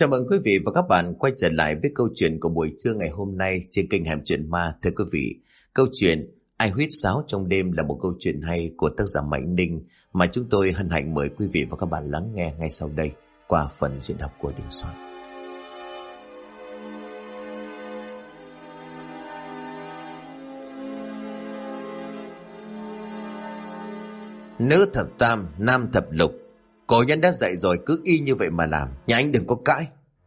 Chào mừng quý vị và các bạn quay trở lại với câu chuyện của buổi trưa ngày hôm nay trên kênh Hẻm Chuyện Ma. Thưa quý vị, câu chuyện Ai Huýt Sáo Trong Đêm là một câu chuyện hay của tác giả Mạnh Ninh mà chúng tôi hân hạnh mời quý vị và các bạn lắng nghe ngay sau đây qua phần diễn đọc của Đình Soạn. Nữ thập tam, nam thập lục. Cổ nhân đã dạy rồi, cứ y như vậy mà làm, nhà anh đừng có cãi.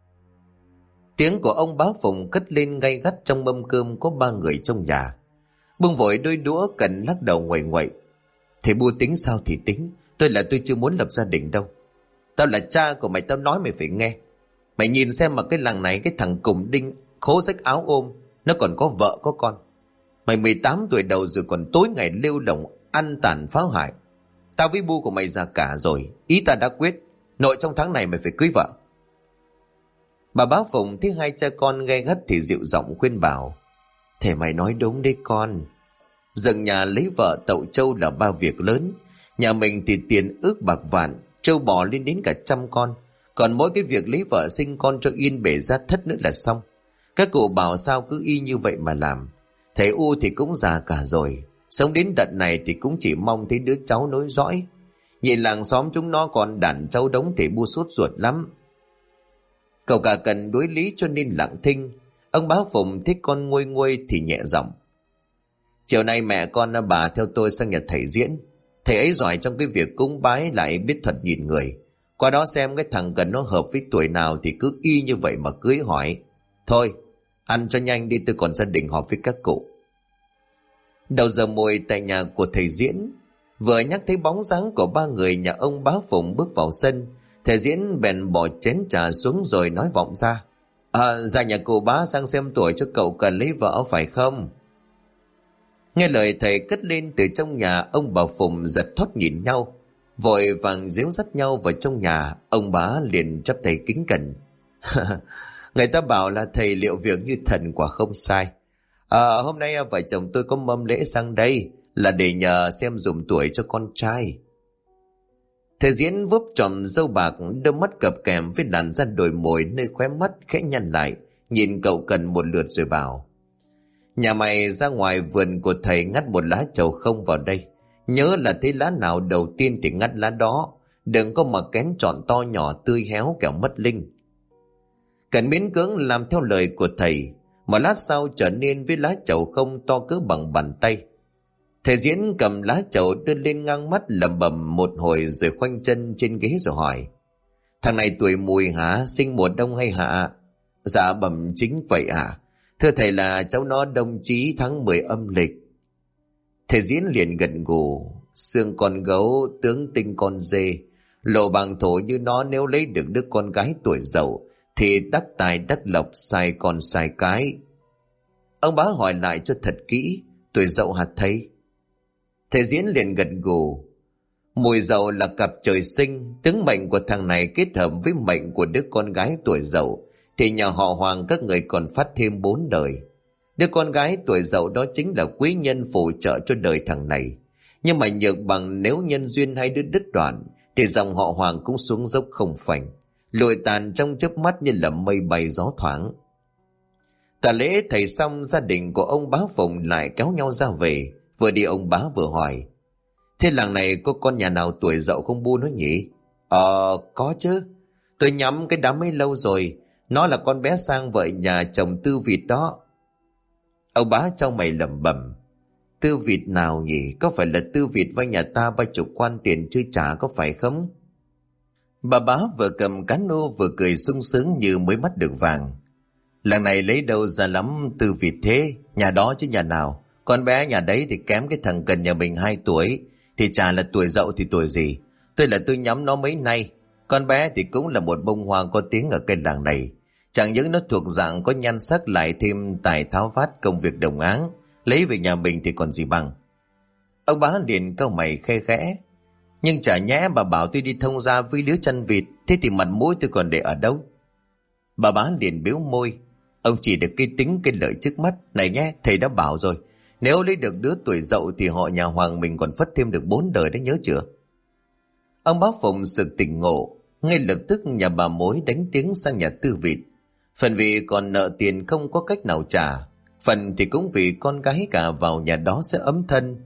Tiếng của ông bá Phùng cất lên gay gắt trong mâm cơm có 3 người trong nhà. Bưng vội đôi đũa Cần lắc đầu nguậy nguậy. Thì Bu tính sao thì tính, tôi chưa muốn lập gia đình đâu. Tao là cha của mày, tao nói mày phải nghe. Mày nhìn xem mà cái làng này, cái thằng Cùng Đinh khố rách áo ôm, nó còn có vợ có con. Mày 18 tuổi đầu rồi còn tối ngày lêu lỏng ăn tàn phá hại. Tao với Bu của mày già cả rồi, ý ta đã quyết, nội trong tháng này mày phải cưới vợ. Bà bá Phùng thấy hai cha con gay gắt thì dịu giọng khuyên bảo. Thế mày nói đúng đấy con. Dựng nhà lấy vợ tậu trâu là 3 việc lớn. Nhà mình thì tiền ước bạc vạn, trâu bò lên đến cả 100 con. Còn mỗi cái việc lấy vợ sinh con cho yên bề gia thất nữa là xong. Các cụ bảo sao cứ y như vậy mà làm. Thầy U thì cũng già cả rồi, sống đến đợt này thì cũng chỉ mong thấy đứa cháu nối dõi. Nhìn làng xóm chúng nó còn đàn trâu đống thì Bu sốt ruột lắm. Cậu cả Cần đối lý cho nên lặng thinh. Ông bá Phùng thích con nguôi nguôi thì nhẹ giọng. Chiều nay mẹ con bà theo tôi sang nhà thầy Diễn. Thầy ấy giỏi trong cái việc cúng bái, lại biết thuật nhìn người. Qua đó xem cái thằng Cần nó hợp với tuổi nào thì cứ y như vậy mà cưới hỏi. Thôi, ăn cho nhanh đi, tôi còn gia đình họp với các cụ. Đầu giờ mùi tại nhà của thầy Diễn, vừa nhắc thấy bóng dáng của 3 người nhà ông bá Phùng bước vào sân, thầy Diễn bèn bỏ chén trà xuống rồi nói vọng ra. Ra nhà cụ bá sang xem tuổi cho cậu Cần lấy vợ phải không? Nghe lời thầy cất lên từ trong nhà, ông bà Phùng giật thót nhìn nhau, vội vàng díu dắt nhau vào trong nhà. Ông bá liền chắp tay kính cẩn. Người ta bảo là thầy liệu việc như thần, quả không sai. Hôm nay vợ chồng tôi có mâm lễ sang đây là để nhờ xem dùm tuổi cho con trai. Thầy Diễn vuốt chòm râu bạc, đôi mắt cập kèm với làn da đồi mồi nơi khóe mắt khẽ nhăn lại, nhìn cậu Cần một lượt rồi bảo. Nhà mày ra ngoài vườn của thầy ngắt một lá trầu không vào đây. Nhớ là thấy lá nào đầu tiên thì ngắt lá đó, đừng có mà kén chọn to nhỏ tươi héo kẻo mất linh. Cần miễn cưỡng làm theo lời của thầy, một lát sau trở nên với lá trầu không to cỡ bằng bàn tay. Thầy Diễn cầm lá trầu đưa lên ngang mắt lẩm bẩm một hồi rồi khoanh chân trên ghế rồi hỏi. Thằng này tuổi Mùi hả, sinh mùa đông hay hạ? Dạ bẩm chính vậy ạ. Thưa thầy là cháu nó Đông Chí tháng 10 âm lịch. Thầy Diễn liền gật gù. Xương con gấu, tướng tinh con dê, lộ bằng thổ như nó, nếu lấy được đứa con gái tuổi Dậu thì đắc tài đắc lộc, sai con sai cái. Ông bá hỏi lại cho thật kỹ. Tuổi Dậu hả thầy? Thầy Diễn liền gật gù. Mùi Dậu là cặp trời sinh, tướng mệnh của thằng này kết hợp với mệnh của đứa con gái tuổi Dậu thì nhà họ Hoàng các người còn phát thêm 4 đời. Đứa con gái tuổi Dậu đó chính là quý nhân phù trợ cho đời thằng này. Nhưng mà nhược bằng nếu nhân duyên hai đứa đứt đoạn thì dòng họ Hoàng cũng xuống dốc không phanh, lụi tàn trong chớp mắt như là mây bay gió thoảng. Cả lễ thầy xong, gia đình của ông bá Phùng lại kéo nhau ra về. Vừa đi ông bá vừa hỏi. Thế làng này có con nhà nào tuổi Dậu không Bu nó nhỉ? Có chứ. Tôi nhắm cái đám ấy lâu rồi. Nó là con bé sang vợ nhà chồng Tư Vịt đó. Ông bá trao mày lẩm bẩm. Tư Vịt nào nhỉ? Có phải là Tư Vịt vay nhà ta 30 quan tiền chưa trả có phải không? Bà bá vừa cầm cán nô vừa cười sung sướng như mới bắt được vàng. Làng này lấy đâu ra lắm Tư Vịt thế? Nhà đó chứ nhà nào? Con bé nhà đấy thì kém cái thằng Cần nhà mình 2 tuổi. Thì chả là tuổi Dậu thì tuổi gì. Tôi nhắm nó mấy nay. Con bé thì cũng là một bông hoa có tiếng ở cái làng này. Chẳng những nó thuộc dạng có nhan sắc, lại thêm tài tháo vát công việc đồng áng, lấy về nhà mình thì còn gì bằng. Ông bá liền cau mày khe khẽ. Nhưng chả nhẽ bà bảo tôi đi thông gia với đứa chân vịt, thế thì mặt mũi tôi còn để ở đâu? Bà bá liền biếu môi. Ông chỉ được cái tính cái lợi trước mắt. Này nhé, thầy đã bảo rồi, nếu lấy được đứa tuổi Dậu thì họ nhà Hoàng mình còn phất thêm được 4 đời đấy, nhớ chưa? Ông bá Phùng sực tỉnh ngộ, Ngay lập tức nhà bà mối đánh tiếng sang nhà Tư Vịt. Phần vì còn nợ tiền không có cách nào trả, phần thì cũng vì con gái cả vào nhà đó sẽ ấm thân.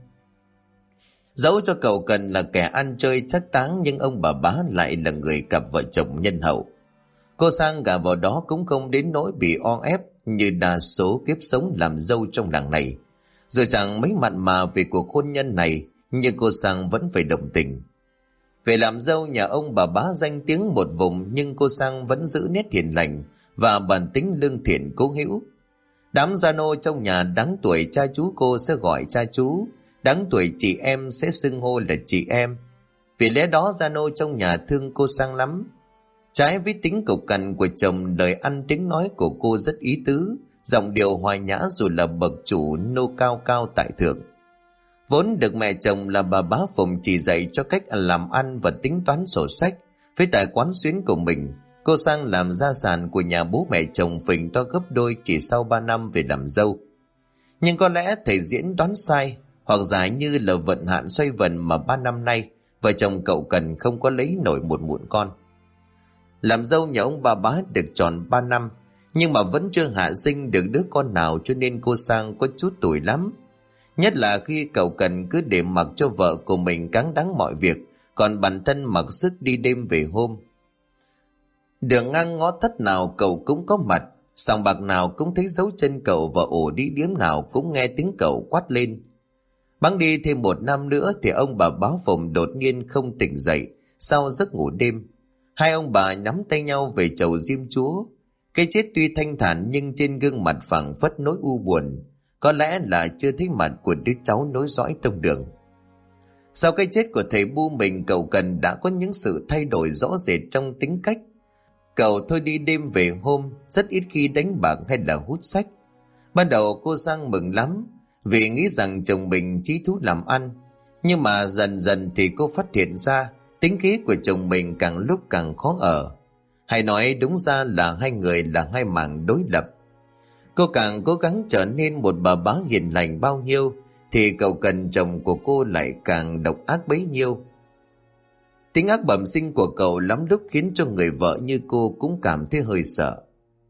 Dẫu cho cậu Cần là kẻ ăn chơi chắc táng, nhưng ông bà Bá lại là người cặp vợ chồng nhân hậu. Cô Sang gả vào đó cũng không đến nỗi bị o ép như đa số kiếp sống làm dâu trong làng này. Rồi chẳng mấy mặn mà về cuộc hôn nhân này, nhưng cô Sang vẫn phải đồng tình. Về làm dâu nhà ông bà Bá danh tiếng một vùng, nhưng cô Sang vẫn giữ nét hiền lành và bản tính lương thiện cố hữu. Đám gia nô trong nhà đáng tuổi cha chú cô sẽ gọi cha chú, đáng tuổi chị em sẽ xưng hô là chị em. Vì lẽ đó gia nô trong nhà thương cô Sang lắm. Trái với tính cục cằn của chồng, lời ăn tiếng nói của cô rất ý tứ, giọng điệu hòa nhã dù là bậc chủ nô cao cao tại thượng. Vốn được mẹ chồng là bà Bá Phùng chỉ dạy cho cách làm ăn và tính toán sổ sách, với tài quán xuyến của mình, cô Sang làm gia sản của nhà bố mẹ chồng phình to gấp đôi chỉ sau 3 năm về làm dâu. Nhưng có lẽ thầy Diễn đoán sai, hoặc giả như là vận hạn xoay vần mà 3 năm nay vợ chồng cậu Cần không có lấy nổi một mụn con. Làm dâu nhà ông bà Bá được tròn 3 năm, nhưng mà vẫn chưa hạ sinh được đứa con nào, cho nên cô Sang có chút tủi lắm. Nhất là khi cậu Cần cứ để mặc cho vợ của mình cáng đáng mọi việc, còn bản thân mặc sức đi đêm về hôm. Đường ngang ngõ tắt nào cậu cũng có mặt, sòng bạc nào cũng thấy dấu chân cậu, và ổ đi điếm nào cũng nghe tiếng cậu quát lên. Bẵng đi thêm 1 năm nữa thì ông bà Bá Phùng đột nhiên không tỉnh dậy sau giấc ngủ đêm. Hai ông bà nắm tay nhau về chầu Diêm Chúa. Cái chết tuy thanh thản nhưng trên gương mặt phảng phất nỗi u buồn, có lẽ là chưa thấy mặt của đứa cháu nối dõi tông đường. Sau cái chết của thầy Bu mình, cậu Cần đã có những sự thay đổi rõ rệt trong tính cách. Cậu thôi đi đêm về hôm, rất ít khi đánh bạc hay là hút sách. Ban đầu cô Sang mừng lắm, vì nghĩ rằng chồng mình chí thú làm ăn. Nhưng mà dần dần thì cô phát hiện ra tính khí của chồng mình càng lúc càng khó ở. Hay nói đúng ra là hai người là hai mảng đối lập. Cô càng cố gắng trở nên một bà bá hiền lành bao nhiêu, thì cậu Cần chồng của cô lại càng độc ác bấy nhiêu. Tính ác bẩm sinh của cậu lắm lúc khiến cho người vợ như cô cũng cảm thấy hơi sợ.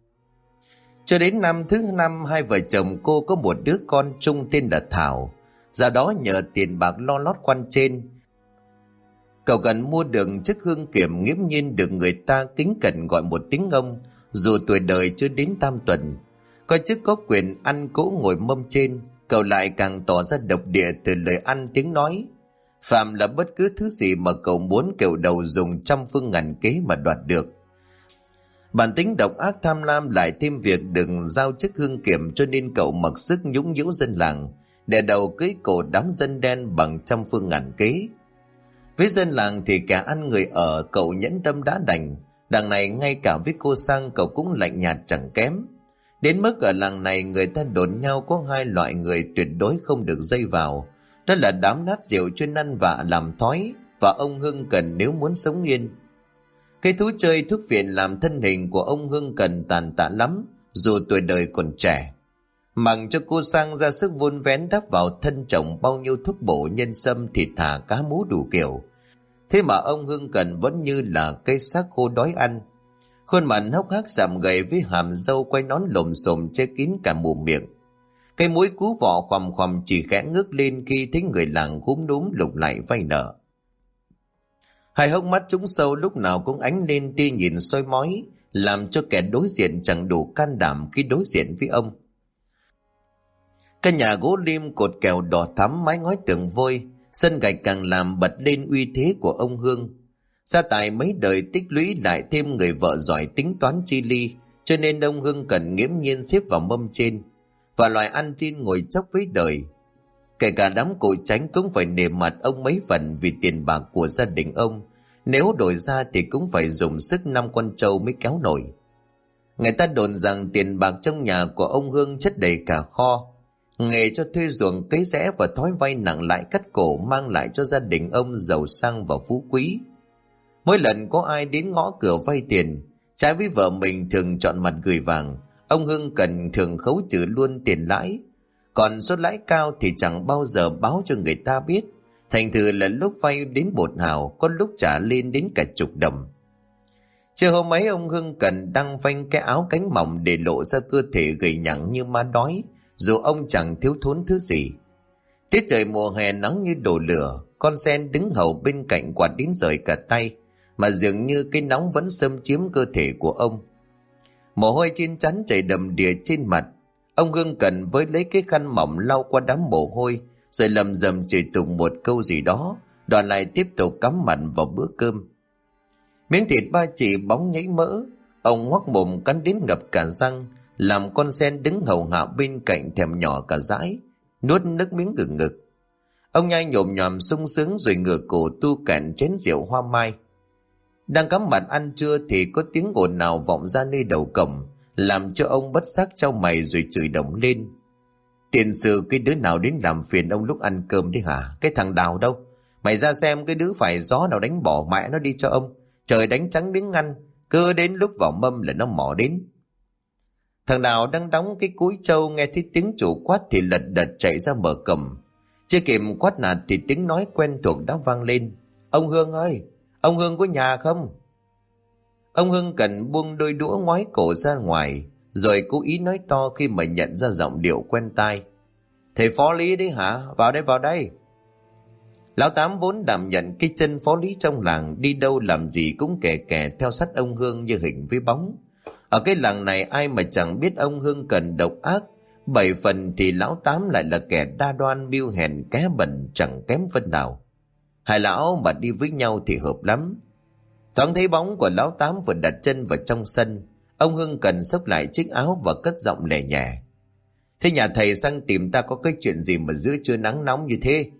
Cho đến năm thứ 5, hai vợ chồng cô có một đứa con trung tên là Thảo. Do đó nhờ tiền bạc lo lót quan trên, cậu Cần mua được chiếc hương kiểm nghiễm nhiên được người ta kính cẩn gọi một tiếng ông, dù tuổi đời chưa đến tam tuần. Coi chức có quyền ăn cỗ ngồi mâm trên, cậu lại càng tỏ ra độc địa từ lời ăn tiếng nói. Phạm là bất cứ thứ gì mà cậu muốn, kêu đầu dùng trăm phương ngàn kế mà đoạt được. Bản tính độc ác tham lam lại thêm việc đừng giao chức hương kiểm, cho nên cậu mặc sức nhũng nhiễu dân làng, để đầu cưới cổ đám dân đen bằng trăm phương ngàn kế. Với dân làng thì kẻ ăn người ở, cậu nhẫn tâm đã đành. Đằng này ngay cả với cô Sang cậu cũng lạnh nhạt chẳng kém. Đến mức ở làng này người ta đồn nhau có 2 loại người tuyệt đối không được dây vào. Đó là đám nát rượu chuyên ăn vạ làm thói, và ông Hưng Cần nếu muốn sống yên. Cái thú chơi thuốc viện làm thân hình của ông Hưng Cần tàn tạ lắm, dù tuổi đời còn trẻ. Mặc cho cô Sang ra sức vun vén đắp vào thân chồng bao nhiêu thuốc bổ nhân sâm, thịt thả cá mú đủ kiểu, thế mà ông Hưng Cần vẫn như là cây xác khô đói ăn. Khuôn mặt hốc hác sạm gầy với hàm râu quay nón lồm xồm che kín cả mồm miệng. Cái mũi cú vọ khoằm khoằm chỉ khẽ ngước lên khi thấy người làng cúm núm lục lại vay nợ. Hai hốc mắt trũng sâu lúc nào cũng ánh lên tia nhìn soi mói, làm cho kẻ đối diện chẳng đủ can đảm khi đối diện với ông. Căn nhà gỗ lim cột kèo đỏ thắm, mái ngói tường vôi, sân gạch càng làm bật lên uy thế của ông Hương. Gia tài mấy đời tích lũy lại thêm người vợ giỏi tính toán chi ly, cho nên ông Hưng Cần nghiễm nhiên xếp vào mâm trên, và loài ăn trên ngồi chốc với đời. Kể cả đám cội tránh cũng phải nể mặt ông mấy phần, vì tiền bạc của gia đình ông nếu đổi ra thì cũng phải dùng sức 5 con trâu mới kéo nổi. Người ta đồn rằng tiền bạc trong nhà của ông Hương chất đầy cả kho. Nghề cho thuê ruộng cấy rẽ và thói vay nặng lãi cắt cổ mang lại cho gia đình ông giàu sang và phú quý. Mỗi lần có ai đến ngõ cửa vay tiền, trái với vợ mình thường chọn mặt gửi vàng, ông Hưng Cần thường khấu trừ luôn tiền lãi. Còn số lãi cao thì chẳng bao giờ báo cho người ta biết, thành thử là lúc vay đến 1 hào, có lúc trả lên đến cả chục đồng. Chưa hôm ấy ông Hưng Cần đang phanh cái áo cánh mỏng để lộ ra cơ thể gầy nhẳng như ma đói, dù ông chẳng thiếu thốn thứ gì. Tiết trời mùa hè nắng như đổ lửa, con sen đứng hầu bên cạnh quạt đến rời cả tay, mà dường như cái nóng vẫn xâm chiếm cơ thể của ông. Mồ hôi trên trán chảy đầm đìa trên mặt. Ông Hưng Cần với lấy cái khăn mỏng lau qua đám mồ hôi, rồi lầm rầm chửi tụng một câu gì đó, đoạn lại tiếp tục cắm mặt vào bữa cơm. Miếng thịt ba chỉ bóng nhảy mỡ, ông ngoác mồm cắn đến ngập cả răng, làm con sen đứng hầu hạ bên cạnh thèm nhỏ cả dãi, nuốt nước miếng ngực ngực. Ông nhai nhồm nhòm sung sướng rồi ngửa cổ tu cạn chén rượu hoa mai. Đang cắm mặt ăn trưa thì có tiếng ồn nào vọng ra nơi đầu cổng, làm cho ông bất giác chau mày rồi chửi đồng lên. Tiền sử cái đứa nào đến làm phiền ông lúc ăn cơm đấy hả? Cái thằng Đào đâu? Mày ra xem cái đứa phải gió nào đánh bỏ mẹ nó đi cho ông. Trời đánh trắng miếng ăn, cứ đến lúc vào mâm là nó mò đến. Thằng Đào đang đóng cái cúi trâu nghe thấy tiếng chủ quát thì lật đật chạy ra mở cổng. Chưa kịp quát nạt thì tiếng nói quen thuộc đã vang lên. Ông Hương ơi, ông Hương có nhà không? Ông Hưng Cần buông đôi đũa ngoái cổ ra ngoài, rồi cố ý nói to khi mà nhận ra giọng điệu quen tai. Thầy phó lý đấy hả? Vào đây, vào đây. Lão Tám vốn đảm nhận cái chân phó lý trong làng, đi đâu làm gì cũng kè kè theo sát ông Hương như hình với bóng. Ở cái làng này ai mà chẳng biết ông Hưng Cần độc ác, 7 phần thì lão Tám lại là kẻ đa đoan mưu hèn ké bẩn chẳng kém phân nào. Hai lão mà đi với nhau thì hợp lắm. Thoáng thấy bóng của lão Tám vừa đặt chân vào trong sân, ông Hưng Cần xốc lại chiếc áo và cất giọng lè nhẹ. Thế nhà thầy sang tìm ta có cái chuyện gì mà giữa trưa nắng nóng như thế?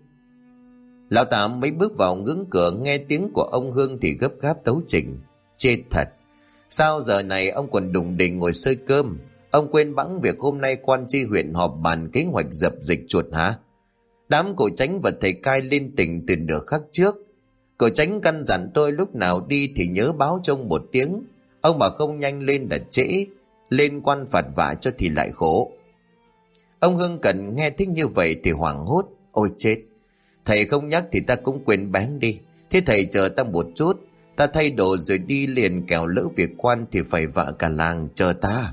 Lão Tám mới bước vào ngưỡng cửa nghe tiếng của ông Hương thì gấp gáp tấu trình. Chết thật! Sao giờ này ông còn đùng đỉnh ngồi xơi cơm? Ông quên bẵng việc hôm nay quan tri huyện họp bàn kế hoạch dập dịch chuột hả? Đám cậu Chánh và thầy Cai lên tỉnh từ nửa khắc trước. Cậu Chánh căn dặn tôi lúc nào đi thì nhớ báo cho ông một tiếng. Ông mà không nhanh lên là trễ, lên quan phạt vạ cho thì lại khổ. Ông Hưng Cần nghe thích như vậy thì hoảng hốt. Ôi chết! Thầy không nhắc thì ta cũng quên bén đi. Thế thầy chờ ta một chút, ta thay đồ rồi đi liền, kẻo lỡ việc quan thì phải vạ cả làng, chờ ta.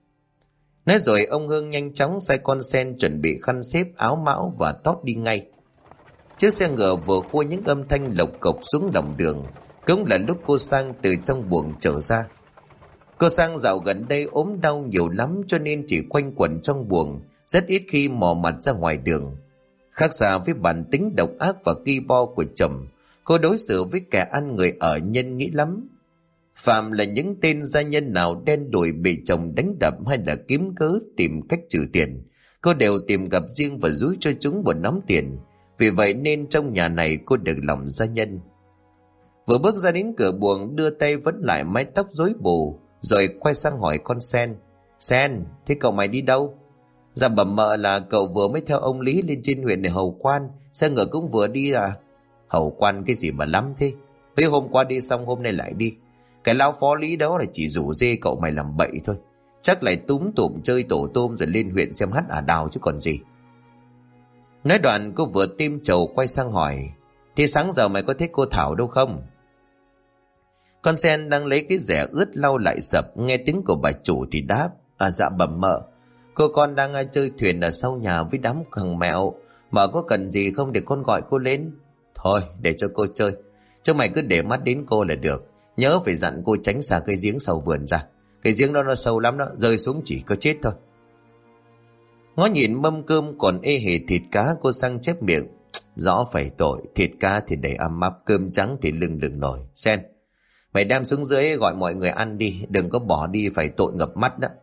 Nói rồi ông Hưng nhanh chóng sai con sen chuẩn bị khăn xếp, áo mão và tót đi ngay. Chiếc xe ngựa vừa khua những âm thanh lộc cộc xuống lòng đường, cũng là lúc cô Sang từ trong buồng trở ra. Cô Sang dạo gần đây ốm đau nhiều lắm cho nên chỉ quanh quẩn trong buồng, rất ít khi mò mặt ra ngoài đường. Khác xa với bản tính độc ác và ki bo của chồng, cô đối xử với kẻ ăn người ở nhân nghĩa lắm. Phạm là những tên gia nhân nào đen đủi bị chồng đánh đập hay là kiếm cớ tìm cách trừ tiền, cô đều tìm gặp riêng và dúi cho chúng một nắm tiền. Vì vậy nên trong nhà này cô được lòng gia nhân. Vừa bước ra đến cửa buồng, đưa tay vấn lại mái tóc rối bù, rồi quay sang hỏi con Sen. Sen, thế cậu mày đi đâu? Dạ bẩm mợ là cậu vừa mới theo ông Lý lên trên huyện để hầu quan, xe ngựa cũng vừa đi à? Hầu quan cái gì mà lắm thế? Mấy hôm qua đi xong hôm nay lại đi. Cái lão phó Lý đó là chỉ rủ dê cậu mày làm bậy thôi. Chắc lại túm tụm chơi tổ tôm rồi lên huyện xem hát ả đào chứ còn gì. Nói đoạn cô vừa tim trầu quay sang hỏi. Thì sáng giờ mày có thấy cô Thảo đâu không? Con Sen đang lấy cái rẻ ướt lau lại sập, nghe tiếng của bà chủ thì đáp. À dạ bẩm mợ, cô con đang chơi thuyền ở sau nhà với đám thằng mẹo. Mợ có cần gì không để con gọi cô lên? Thôi để cho cô chơi, chứ mày cứ để mắt đến cô là được. Nhớ phải dặn cô tránh xa cái giếng sau vườn ra. Cái giếng đó nó sâu lắm đó, rơi xuống chỉ có chết thôi. Ngó nhìn mâm cơm còn ê hề thịt cá, cô Sang chép miệng. Rõ phải tội, thịt cá thì đầy âm mắp, cơm trắng thì lưng lửng nổi. Sen, mày đem xuống dưới gọi mọi người ăn đi, đừng có bỏ đi phải tội ngập mắt đó.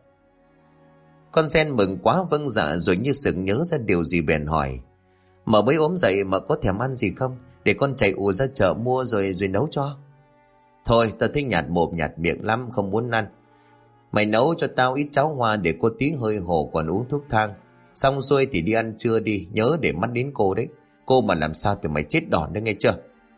Con Sen mừng quá vâng dạ, rồi như sực nhớ ra điều gì bèn hỏi. Mợ mới ốm dậy mà có thèm ăn gì không? Để con chạy ù ra chợ mua rồi nấu cho. Thôi tao thích nhạt mồm nhạt miệng lắm, không muốn ăn. Mày nấu cho tao ít cháo hoa để cô tí hơi hồ còn uống thuốc thang. Xong xuôi thì đi ăn trưa đi, nhớ để mắt đến cô đấy. Cô mà làm sao thì mày chết đòn đấy nghe chưa?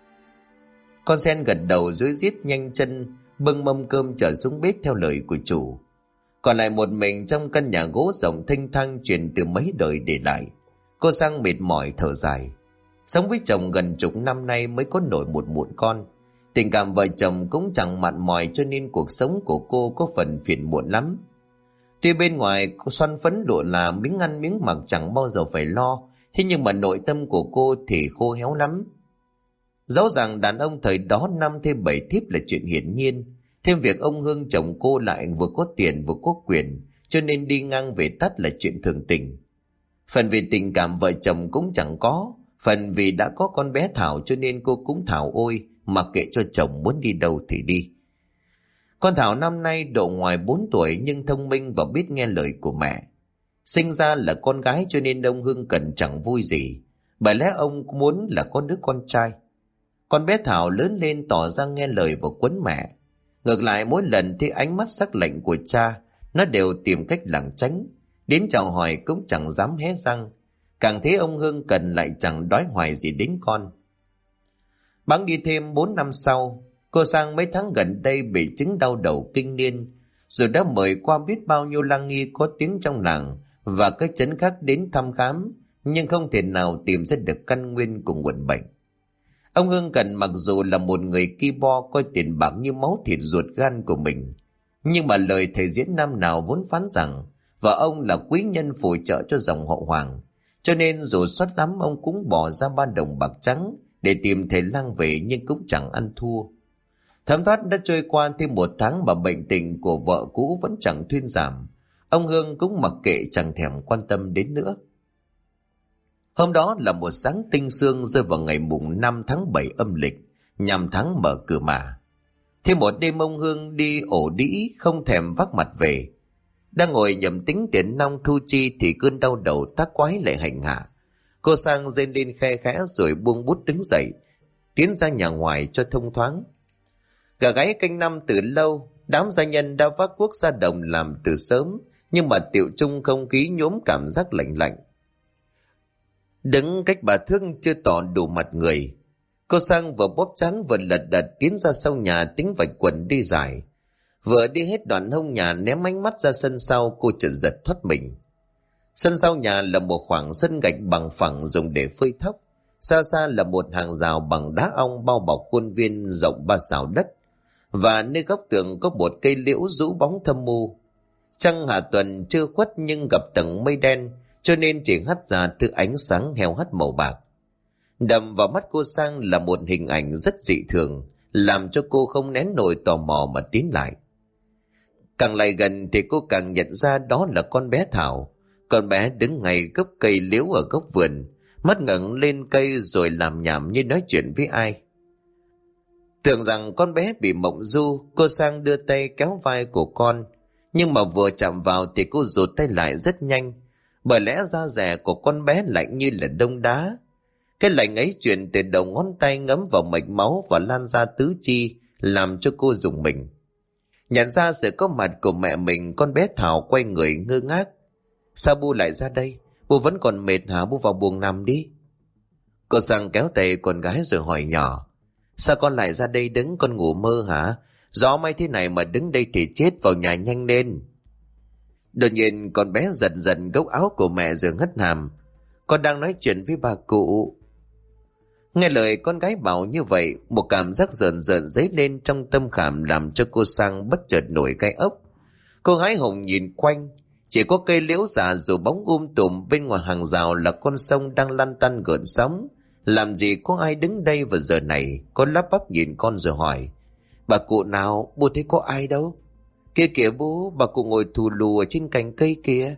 Con Sen gật đầu rối rít nhanh chân bưng mâm cơm trở xuống bếp theo lời của chủ. Còn lại một mình trong căn nhà gỗ rộng thênh thang truyền từ mấy đời để lại. Cô Sang mệt mỏi thở dài. Sống với chồng gần chục năm nay mới có nổi một mụn con. Tình cảm vợ chồng cũng chẳng mặn mòi, cho nên cuộc sống của cô có phần phiền muộn lắm. Tuy bên ngoài cô xoăn phấn độ là miếng ăn miếng mặc chẳng bao giờ phải lo, thế nhưng mà nội tâm của cô thì khô héo lắm. Rõ ràng đàn ông thời đó 5 thêm 7 thiếp là chuyện hiển nhiên. Thêm việc ông Hương chồng cô lại vừa có tiền vừa có quyền, cho nên đi ngang về tắt là chuyện thường tình. Phần vì tình cảm vợ chồng cũng chẳng có, phần vì đã có con bé Thảo cho nên cô cũng thảo ôi, mặc kệ cho chồng muốn đi đâu thì đi. Con Thảo năm nay độ ngoài 4 tuổi nhưng thông minh và biết nghe lời của mẹ. Sinh ra là con gái cho nên ông Hưng Cần chẳng vui gì, bởi lẽ ông muốn là có đứa con trai. Con bé Thảo lớn lên tỏ ra nghe lời và quấn mẹ. Ngược lại mỗi lần thấy ánh mắt sắc lạnh của cha, nó đều tìm cách lảng tránh, đến chào hỏi cũng chẳng dám hé răng. Càng thấy ông Hưng Cần lại chẳng đói hoài gì đến con. Bẵng đi thêm 4 năm sau, cô Sang mấy tháng gần đây bị chứng đau đầu kinh niên, rồi đã mời qua biết bao nhiêu lăng nghi có tiếng trong làng và các trấn khác đến thăm khám, nhưng không thể nào tìm ra được căn nguyên của nguồn bệnh. Ông Hưng Cần mặc dù là một người ki bo coi tiền bạc như máu thịt ruột gan của mình, nhưng mà lời thầy diễn năm nào vốn phán rằng vợ ông là quý nhân phù trợ cho dòng họ Hoàng, cho nên dù xót lắm ông cũng bỏ ra 3 đồng bạc trắng để tìm thầy lang về, nhưng cũng chẳng ăn thua. Thấm thoát đã trôi qua thêm 1 tháng mà bệnh tình của vợ cũ vẫn chẳng thuyên giảm. Ông Hương cũng mặc kệ chẳng thèm quan tâm đến nữa. Hôm đó là một sáng tinh sương rơi vào ngày mùng 5 tháng 7 âm lịch, nhằm tháng mở cửa mà. Thêm một đêm ông Hương đi ổ đĩ không thèm vác mặt về. Đang ngồi nhẩm tính tiền nong thu chi thì cơn đau đầu tác quái lại hành hạ. Cô Sang rên lên khe khẽ rồi buông bút đứng dậy, tiến ra nhà ngoài cho thông thoáng. Gà gáy canh năm từ lâu, đám gia nhân đã vác cuốc ra đồng làm từ sớm, nhưng mà tiệu chung không khí nhốm cảm giác lạnh lạnh. Đứng cách bà Thương chưa tỏ đủ mặt người, cô Sang vừa bóp trán vừa lật đật tiến ra sau nhà tính vạch quần đi dài. Vừa đi hết đoạn hông nhà ném ánh mắt ra sân sau, cô chợt giật thoát mình. Sân sau nhà là một khoảng sân gạch bằng phẳng dùng để phơi thóc. Xa xa là một hàng rào bằng đá ong bao bọc khuôn viên rộng 3 sào đất, và nơi góc tường có một cây liễu rũ bóng thâm u. Trăng hạ tuần chưa khuất nhưng gặp tầng mây đen, cho nên chỉ hắt ra thứ ánh sáng heo hắt màu bạc. Đầm vào mắt cô Sang là một hình ảnh rất dị thường, làm cho cô không nén nổi tò mò mà tiến lại. Càng lại gần thì cô càng nhận ra đó là con bé Thảo. Con bé đứng ngay gốc cây liễu ở góc vườn, mắt ngẩng lên cây rồi làm nhảm như nói chuyện với ai. Tưởng rằng con bé bị mộng du, cô Sang đưa tay kéo vai của con, nhưng mà vừa chạm vào thì cô rụt tay lại rất nhanh, bởi lẽ da dẻ của con bé lạnh như là đông đá. Cái lạnh ấy chuyển từ đầu ngón tay ngấm vào mạch máu và lan ra tứ chi, làm cho cô rùng mình. Nhận ra sự có mặt của mẹ mình, con bé Thảo quay người ngơ ngác. Sao Bu lại ra đây? Bu vẫn còn mệt hả? Bu vào buồng nằm đi. Cô Sang kéo tay con gái rồi hỏi nhỏ. Sao con lại ra đây đứng, con ngủ mơ hả? Gió may thế này mà đứng đây thì chết, vào nhà nhanh lên. Đột nhiên con bé giật giật gốc áo của mẹ rồi ngất hàm. Con đang nói chuyện với bà cụ. Nghe lời con gái bảo như vậy, một cảm giác rợn rợn dấy lên trong tâm khảm làm cho cô Sang bất chợt nổi gai ốc. Cô gái hồng nhìn quanh, chỉ có cây liễu già rồi bóng tùm, bên ngoài hàng rào là con sông đang lăn tăn gợn sóng. Làm gì có ai đứng đây vào giờ này? Con lắp bắp nhìn con rồi hỏi. Bà cụ nào? Bố thấy có ai đâu? Kia kìa bố, bà cụ ngồi thù lù ở trên cành cây kia.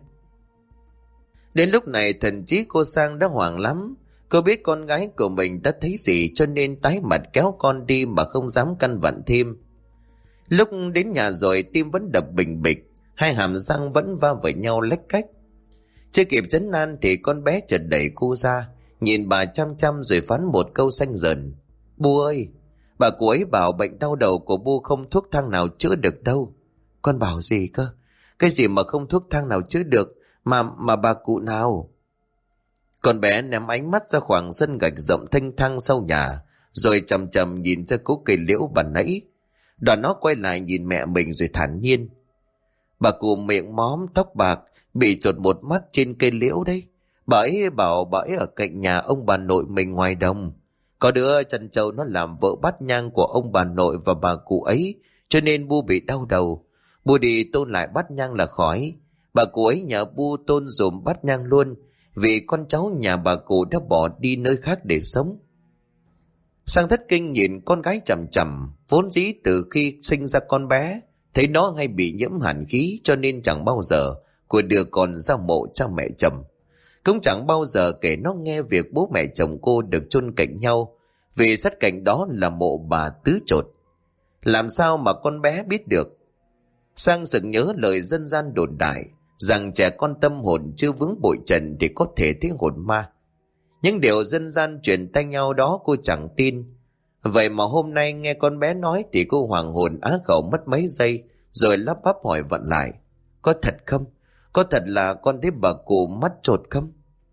Đến lúc này thần trí cô Sang đã hoảng lắm. Cô biết con gái của mình đã thấy gì cho nên tái mặt kéo con đi mà không dám căn vặn thêm. Lúc đến nhà rồi tim vẫn đập bình bịch, hai hàm răng vẫn va vào nhau lách cách. Chưa kịp trấn an thì con bé chợt đẩy cô ra, nhìn bà chăm chăm rồi phán một câu xanh dờn. Bu ơi, bà cụ ấy bảo bệnh đau đầu của Bu không thuốc thang nào chữa được đâu. Con bảo gì cơ? Cái gì mà không thuốc thang nào chữa được? Mà bà cụ nào? Con bé ném ánh mắt ra khoảng sân gạch rộng thanh thang sau nhà, rồi chầm chầm nhìn ra cố cây liễu bàn nãy. Đoàn nó quay lại nhìn mẹ mình rồi thản nhiên. Bà cụ miệng móm tóc bạc, bị chột một mắt trên cây liễu đấy. Bà ấy bảo bà ấy ở cạnh nhà ông bà nội mình ngoài đồng. Có đứa trân trâu nó làm vợ bát nhang của ông bà nội và bà cụ ấy, cho nên Bu bị đau đầu. Bu đi tôn lại bát nhang là khỏi. Bà cụ ấy nhờ Bu tôn dùm bát nhang luôn, vì con cháu nhà bà cụ đã bỏ đi nơi khác để sống. Sang thất kinh nhìn con gái chằm chằm, vốn dĩ từ khi sinh ra con bé thấy nó hay bị nhiễm hàn khí, cho nên chẳng bao giờ cô đưa con ra mộ cha mẹ chồng. Cũng chẳng bao giờ kể nó nghe việc bố mẹ chồng cô được chôn cạnh nhau, vì sát cạnh đó là mộ bà Tứ Chột. Làm sao mà con bé biết được? Sang sực nhớ lời dân gian đồn đại rằng trẻ con tâm hồn chưa vướng bụi trần thì có thể thấy hồn ma. Những điều dân gian truyền tay nhau đó cô chẳng tin. Vậy mà hôm nay nghe con bé nói thì cô hoàng hồn á khẩu mất mấy giây, rồi lắp bắp hỏi vặn lại: có thật không? Có thật là con thấy bà cụ mắt trột không?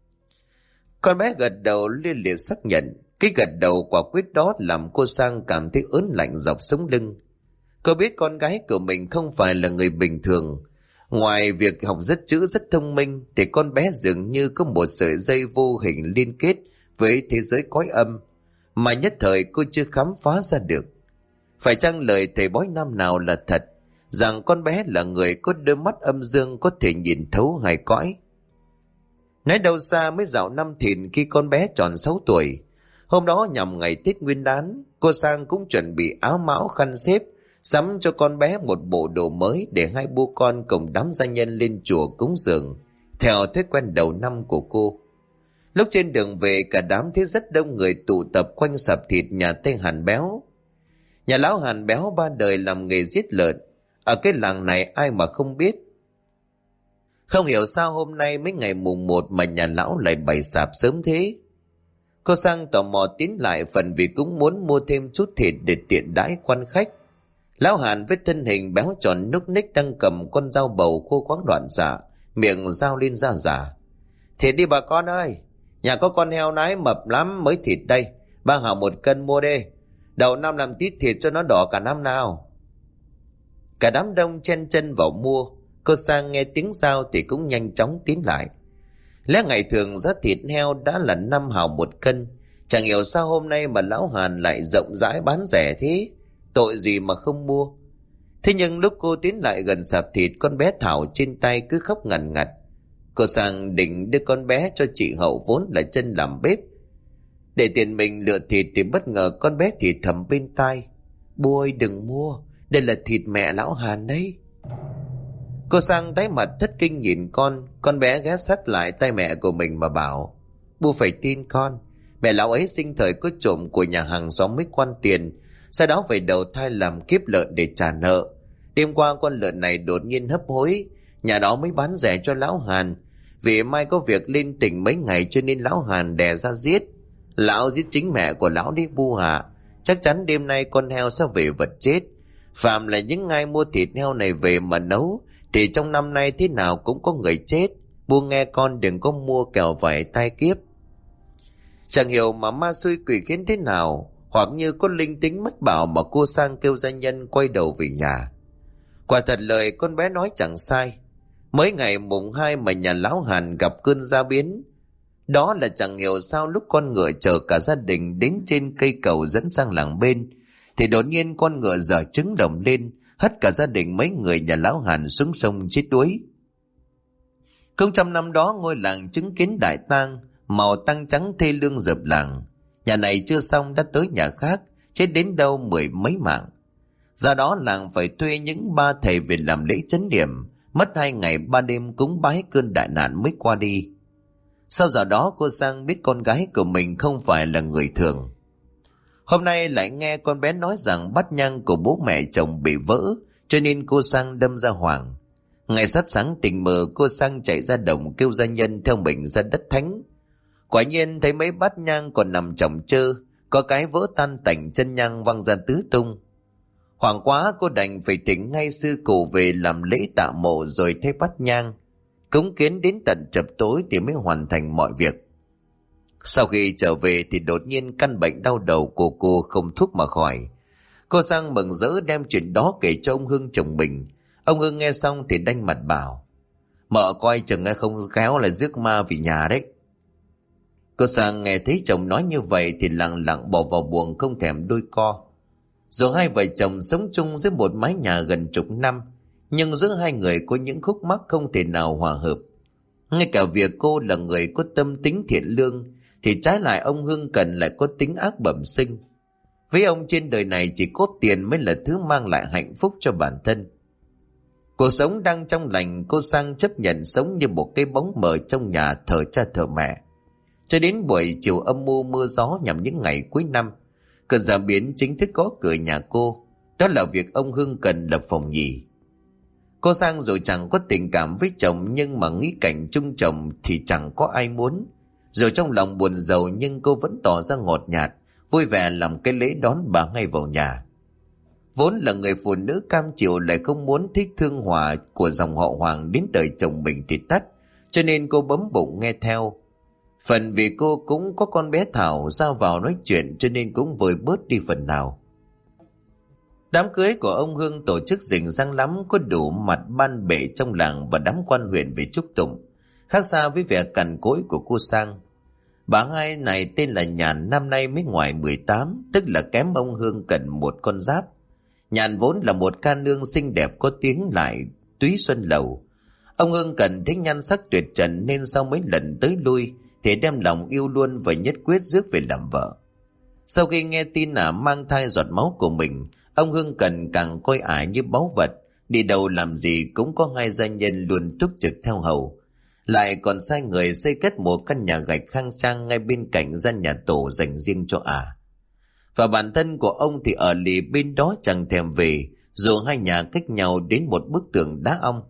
Con bé gật đầu liên liệt xác nhận. Cái gật đầu quả quyết đó làm cô Sang cảm thấy ớn lạnh dọc sống lưng. Cô biết con gái của mình không phải là người bình thường. Ngoài việc học rất chữ rất thông minh thì con bé dường như có một sợi dây vô hình liên kết với thế giới cõi âm mà nhất thời cô chưa khám phá ra được. Phải chăng lời thầy bói năm nào là thật, rằng con bé là người có đôi mắt âm dương có thể nhìn thấu hai cõi? Nói đâu xa mới dạo năm Thìn khi con bé tròn 6 tuổi. Hôm đó nhằm ngày Tết Nguyên Đán, cô Sang cũng chuẩn bị áo mão khăn xếp, sắm cho con bé một bộ đồ mới để hai bố con cùng đám gia nhân lên chùa cúng dường, theo thói quen đầu năm của cô. Lúc trên đường về, cả đám thấy rất đông người tụ tập quanh sạp thịt nhà Tây Hàn Béo. Nhà lão Hàn Béo ba đời làm nghề giết lợn, ở cái làng này ai mà không biết. Không hiểu sao hôm nay mấy ngày mùng 1 mà nhà lão lại bày sạp sớm thế. Cô Sang tò mò tiến lại, phần vì cũng muốn mua thêm chút thịt để tiện đãi quan khách. Lão Hàn với thân hình béo tròn núc ních đang cầm con dao bầu khô khoáng đoạn xạ, miệng dao lên da giả. Thịt đi bà con ơi, nhà có con heo nái mập lắm mới thịt đây, 3 hào 1 cân mua đi. Đầu năm làm tít thịt cho nó đỏ cả năm nào. Cả đám đông chen chân vào mua. Cô Sang nghe tiếng dao thì cũng nhanh chóng tiến lại. Lẽ ngày thường giá thịt heo đã là 5 hào 1 cân, chẳng hiểu sao hôm nay mà lão Hàn lại rộng rãi bán rẻ thế. Tội gì mà không mua. Thế nhưng lúc cô tiến lại gần sạp thịt, con bé Thảo trên tay cứ khóc ngằn ngặt. Cô Sang định đưa con bé cho chị Hậu vốn là chân làm bếp, để tiền mình lựa thịt, thì bất ngờ con bé thì thầm bên tai: "Bu ơi đừng mua, đây là thịt mẹ lão Hàn đấy." Cô Sang tái mặt thất kinh nhìn con bé ghé sát lại tay mẹ của mình mà bảo: "Bu phải tin con, mẹ lão ấy sinh thời có trộm của nhà hàng xóm mấy quan tiền, sau đó phải đầu thai làm kiếp lợn để trả nợ. Đêm qua con lợn này đột nhiên hấp hối, nhà đó mới bán rẻ cho lão Hàn. Vì mai có việc lên tỉnh mấy ngày cho nên lão Hàn đè ra giết. Lão giết chính mẹ của lão đi Bu hạ. Chắc chắn đêm nay con heo sẽ về vật chết. Phạm là những ai mua thịt heo này về mà nấu thì trong năm nay thế nào cũng có người chết. Bu nghe con đừng có mua kẻo phải tai kiếp." Chẳng hiểu mà ma xui quỷ khiến thế nào, hoặc như có linh tính mách bảo mà cô Sang kêu gia nhân quay đầu về nhà. Quả thật lời con bé nói chẳng sai. Mới ngày mùng 2 mà nhà lão Hàn gặp cơn gia biến. Đó là chẳng hiểu sao lúc con ngựa chở cả gia đình đến trên cây cầu dẫn sang làng bên, thì đột nhiên con ngựa giở trứng đồng lên, hất cả gia đình mấy người nhà lão Hàn xuống sông chết đuối. Không trăm năm đó ngôi làng chứng kiến đại tang, màu tang trắng thê lương dợp làng. Nhà này chưa xong đã tới nhà khác, chết đến đâu 10 mấy mạng. Do đó làng phải thuê những ba thầy về làm lễ chấn điểm, mất 2 ngày 3 đêm cúng bái cơn đại nạn mới qua đi. Sau giờ đó cô Sang biết con gái của mình không phải là người thường. Hôm nay lại nghe con bé nói rằng bát nhang của bố mẹ chồng bị vỡ, cho nên cô Sang đâm ra hoảng. Ngày sát sáng tình mờ, cô Sang chạy ra đồng kêu gia nhân theo mình ra đất thánh. Quả nhiên thấy mấy bát nhang còn nằm chồng chơ, có cái vỡ tan tành, chân nhang văng ra tứ tung. Hoảng quá cô đành phải thỉnh ngay sư cụ về làm lễ tạ mộ rồi thay bát nhang. Cúng kiến đến tận chập tối thì mới hoàn thành mọi việc. Sau khi trở về thì đột nhiên căn bệnh đau đầu của cô không thuốc mà khỏi. Cô Sang mừng rỡ đem chuyện đó kể cho ông Hưng chồng mình. Ông Hưng nghe xong thì đanh mặt bảo: "Mợ coi chừng không khéo là rước ma về nhà đấy." Cô Sang nghe thấy chồng nói như vậy thì lặng lặng bỏ vào buồng không thèm đôi co. Dù hai vợ chồng sống chung dưới một mái nhà gần chục năm, nhưng giữa hai người có những khúc mắc không thể nào hòa hợp. Ngay cả việc cô là người có tâm tính thiện lương, thì trái lại ông Hưng Cần lại có tính ác bẩm sinh. Với ông trên đời này chỉ có tiền mới là thứ mang lại hạnh phúc cho bản thân. Cuộc sống đang trong lành, cô Sang chấp nhận sống như một cái bóng mờ trong nhà thờ cha thờ mẹ. Cho đến buổi chiều âm mưu mưa gió nhằm những ngày cuối năm, cơn gió biến chính thức có cửa nhà cô. Đó là việc ông Hưng Cần lập phòng nhì. Cô Sang dù chẳng có tình cảm với chồng, nhưng mà nghĩ cảnh chung chồng thì chẳng có ai muốn. Dù trong lòng buồn rầu nhưng cô vẫn tỏ ra ngọt nhạt, vui vẻ làm cái lễ đón bà ngay vào nhà. Vốn là người phụ nữ cam chịu, lại không muốn thích thương hòa của dòng họ Hoàng đến đời chồng mình thì tắt, cho nên cô bấm bụng nghe theo. Phần vì cô cũng có con bé Thảo ra vào nói chuyện, cho nên cũng vơi bớt đi phần nào. Đám cưới của ông Hương tổ chức rình rang lắm, có đủ mặt ban bệ trong làng và đám quan huyện về chúc tụng, khác xa với vẻ cằn cỗi của cô Sang. Bà hai này tên là Nhàn, năm nay mới ngoài 18, tức là kém ông Hương Cần một con giáp. Nhàn vốn là một ca nương xinh đẹp có tiếng lại túy xuân lầu. Ông Hương Cần thích nhan sắc tuyệt trần, nên sau mấy lần tới lui thì đem lòng yêu luôn và nhất quyết rước về làm vợ. Sau khi nghe tin mang thai giọt máu của mình, ông Hưng Cần càng coi ả như báu vật, đi đâu làm gì cũng có hai gia nhân luôn túc trực theo hầu. Lại còn sai người xây cất một căn nhà gạch khang trang ngay bên cạnh gian nhà tổ dành riêng cho ả. Và bản thân của ông thì ở lì bên đó chẳng thèm về, dù hai nhà cách nhau đến một bức tường đá ong.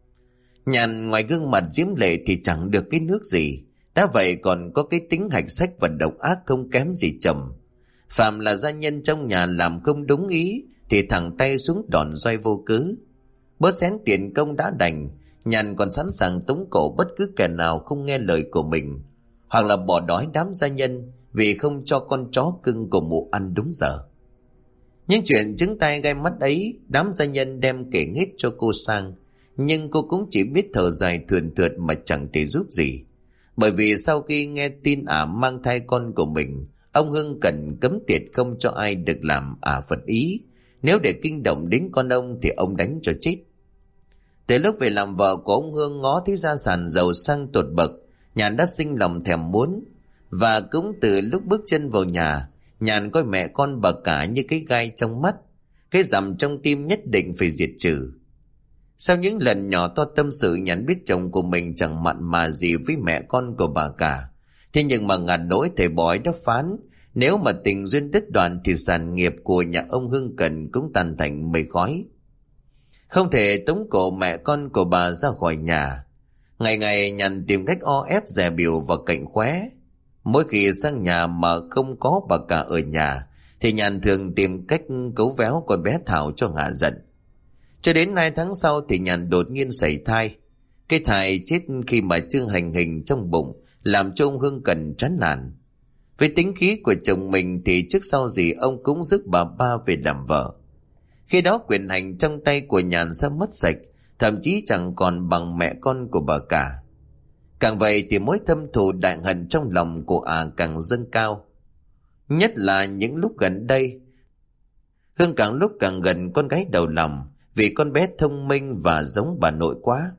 Nhàn ngoài gương mặt diễm lệ thì chẳng được cái nước gì, đã vậy còn có cái tính hạch sách và độc ác không kém gì chồng. Phạm là gia nhân trong nhà làm không đúng ý thì thẳng tay xuống đòn roi vô cớ. Bớt xén tiền công đã đành, Nhàn còn sẵn sàng tống cổ bất cứ kẻ nào không nghe lời của mình, hoặc là bỏ đói đám gia nhân vì không cho con chó cưng của mụ ăn đúng giờ. Những chuyện trứng tay gai mắt ấy đám gia nhân đem kể hết cho cô Sang, nhưng cô cũng chỉ biết thở dài thườn thượt mà chẳng thể giúp gì. Bởi vì sau khi nghe tin ả mang thai con của mình, ông Hưng Cần cấm tiệt không cho ai được làm ả phật ý. Nếu để kinh động đến con ông thì ông đánh cho chết. Từ lúc về làm vợ của ông Hương ngó thấy gia sản giàu sang tột bậc, Nhàn đã sinh lòng thèm muốn. Và cũng từ lúc bước chân vào nhà, Nhàn coi mẹ con bà cả như cái gai trong mắt, cái dằm trong tim nhất định phải diệt trừ. Sau những lần nhỏ to tâm sự, Nhàn biết chồng của mình chẳng mặn mà gì với mẹ con của bà cả. Thế nhưng mà ngặt nỗi thầy bói đã phán, nếu mà tình duyên đứt đoạn thì sản nghiệp của nhà ông Hưng Cần cũng tan thành mây khói. Không thể tống cổ mẹ con của bà ra khỏi nhà. Ngày ngày Nhàn tìm cách o ép dè bỉu và cạnh khóe. Mỗi khi sang nhà mà không có bà cả ở nhà thì Nhàn thường tìm cách cấu véo con bé Thảo cho ngả giận. Cho đến 2 tháng sau thì Nhàn đột nhiên sảy thai. Cái thai chết khi mà chưa hành hình trong bụng, làm cho ông Hưng Cần chán nản. Với tính khí của chồng mình thì trước sau gì ông cũng rước bà ba về làm vợ. Khi đó quyền hành trong tay của Nhàn sẽ mất sạch, thậm chí chẳng còn bằng mẹ con của bà cả. Càng vậy thì mối thâm thù đại hận trong lòng của ả càng dâng cao. Nhất là những lúc gần đây, Hương càng lúc càng gần con gái đầu lòng, vì con bé thông minh và giống bà nội quá.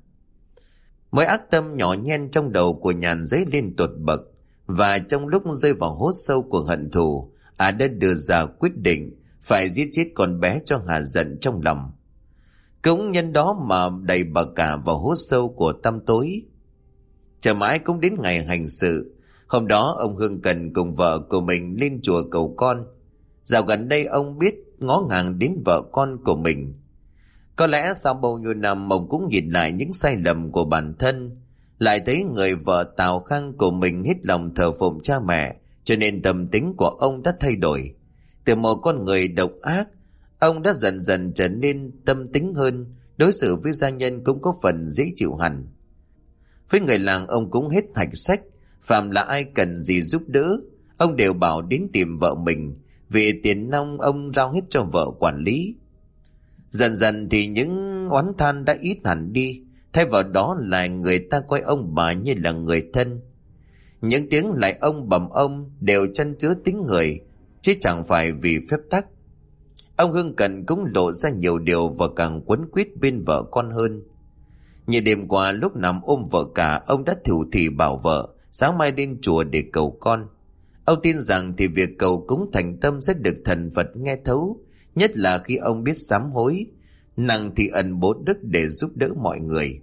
Mới ác tâm nhỏ nhen trong đầu của Nhàn dấy lên tột bậc, và trong lúc rơi vào hố sâu của hận thù, ả đã đưa ra quyết định phải giết chết con bé cho hạ giận trong lòng. Cũng nhân đó mà đẩy bà cả vào hố sâu của tăm tối. Chờ mãi cũng đến ngày hành sự. Hôm đó ông Hưng Cần cùng vợ của mình lên chùa cầu con. Dạo gần đây ông biết ngó ngàng đến vợ con của mình. Có lẽ sau bao nhiêu năm ông cũng nhìn lại những sai lầm của bản thân, lại thấy người vợ Tào Khang của mình hết lòng thờ phụng cha mẹ, cho nên tâm tính của ông đã thay đổi. Từ một con người độc ác, ông đã dần dần trở nên tâm tính hơn, đối xử với gia nhân cũng có phần dễ chịu hẳn. Với người làng ông cũng hết thạch sách, phàm là ai cần gì giúp đỡ, ông đều bảo đến tìm vợ mình, vì tiền nong ông giao hết cho vợ quản lý. Dần dần thì những oán than đã ít hẳn đi, thay vào đó là người ta coi ông bà như là người thân. Những tiếng lại ông bẩm ông đều chan chứa tính người, chứ chẳng phải vì phép tắc. Ông Hưng Cận cũng lộ ra nhiều điều và càng quấn quýt bên vợ con hơn. Như đêm qua lúc nằm ôm vợ cả, ông đã thủ thỉ bảo vợ sáng mai đến chùa để cầu con. Ông tin rằng thì việc cầu cúng thành tâm sẽ được thần Phật nghe thấu, nhất là khi ông biết sám hối, năng thì ẩn bố đức để giúp đỡ mọi người.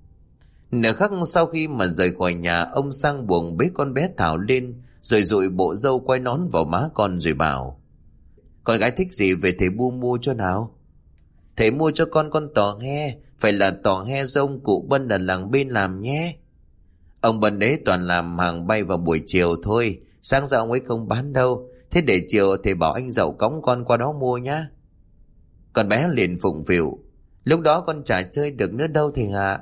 Nửa khắc sau khi mà rời khỏi nhà, ông sang buồng bế con bé Thảo lên, rồi dụi bộ râu quay nón vào má con rồi bảo: Con gái thích gì về thầy bu mua cho nào? Thầy mua cho con tò he, phải là tò he do ông cụ Bân ở làng bên làm nhé. Ông Bân đấy toàn làm hàng bay vào buổi chiều thôi, sáng giờ ông ấy không bán đâu. Thế để chiều thầy bảo anh Dậu cõng con qua đó mua nhá. Con bé liền phụng phịu: Lúc đó con chả chơi được nữa đâu thầy ạ.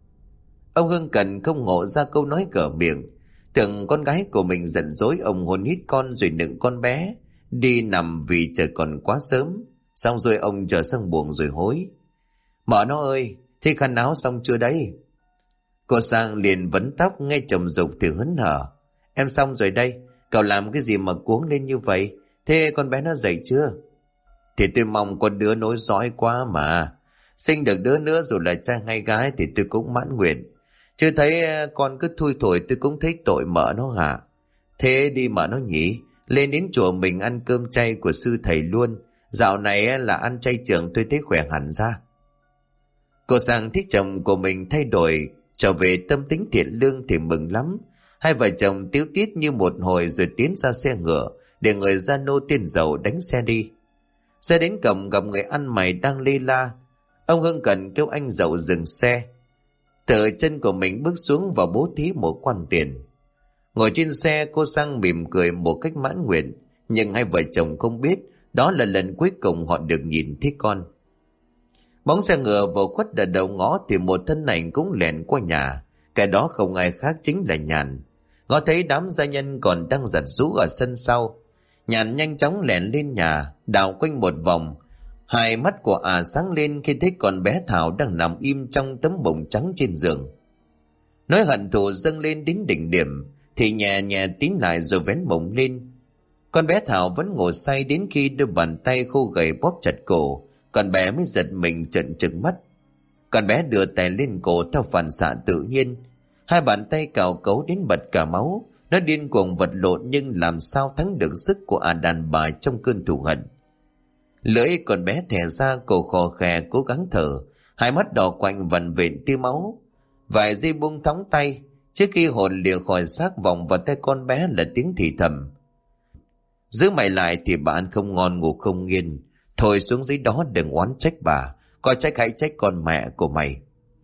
Ông Hưng Cận không ngộ ra câu nói cỡ miệng, tưởng con gái của mình giận dỗi, ông hôn hít con rồi nựng con bé đi nằm vì trời còn quá sớm. Xong rồi ông trở sang buồng rồi hối: Mợ nó ơi, thế khăn áo xong chưa đấy? Cô Sang liền vấn tóc, nghe chồng dục thì hớn hở: Em xong rồi đây, cậu làm cái gì mà cuống lên như vậy? Thế con bé nó dậy chưa? Thì tôi mong con đứa nối dõi quá mà. Sinh được đứa nữa dù là trai hay gái thì tôi cũng mãn nguyện. Chứ thấy con cứ thui thổi tôi cũng thấy tội mợ nó hả? Thế đi mợ nó nhỉ, lên đến chùa mình ăn cơm chay của sư thầy luôn. Dạo này là ăn chay trường tôi thấy khỏe hẳn ra. Cô Sang thích chồng của mình thay đổi, trở về tâm tính thiện lương thì mừng lắm. Hai vợ chồng tíu tít như một hồi rồi tiến ra xe ngựa để người gia nô tên Dậu đánh xe đi. Xe đến cổng gặp người ăn mày đang lê la. Ông Hưng Cận kêu anh Dậu dừng xe. Từ chân của mình bước xuống và bố thí một quan tiền. Ngồi trên xe, cô Sang mỉm cười một cách mãn nguyện, nhưng hai vợ chồng không biết đó là lần cuối cùng họ được nhìn thấy con. Bóng xe ngựa vừa khuất ở đầu ngõ thì một thân ảnh cũng lẻn qua nhà. Cái đó không ai khác chính là Nhàn. Ngó thấy đám gia nhân còn đang giặt giũ ở sân sau, Nhàn nhanh chóng lẻn lên nhà, đảo quanh một vòng. Hai mắt của sáng lên khi thấy con bé Thảo đang nằm im trong tấm bụng trắng trên giường. Nỗi hận thù dâng lên đến đỉnh điểm thì nhẹ nhẹ tín lại rồi vén bụng lên. Con bé Thảo vẫn ngủ say đến khi đôi bàn tay khô gầy bóp chặt cổ, con bé mới giật mình trợn trừng mắt. Con bé đưa tay lên cổ theo phản xạ tự nhiên, hai bàn tay cào cấu đến bật cả máu. Nó điên cuồng vật lộn nhưng làm sao thắng được sức của đàn bà trong cơn thù hận. Lưỡi con bé thè ra, cổ khò khè cố gắng thở, hai mắt đỏ quạnh vằn vện tia máu. Vài giây buông thõng tay, trước khi hồn lìa khỏi xác vòng vào tay con bé là tiếng thì thầm: Giữ mày lại thì bà ăn không ngon ngủ không yên. Thôi xuống dưới đó đừng oán trách bà, có trách hãy trách con mẹ của mày.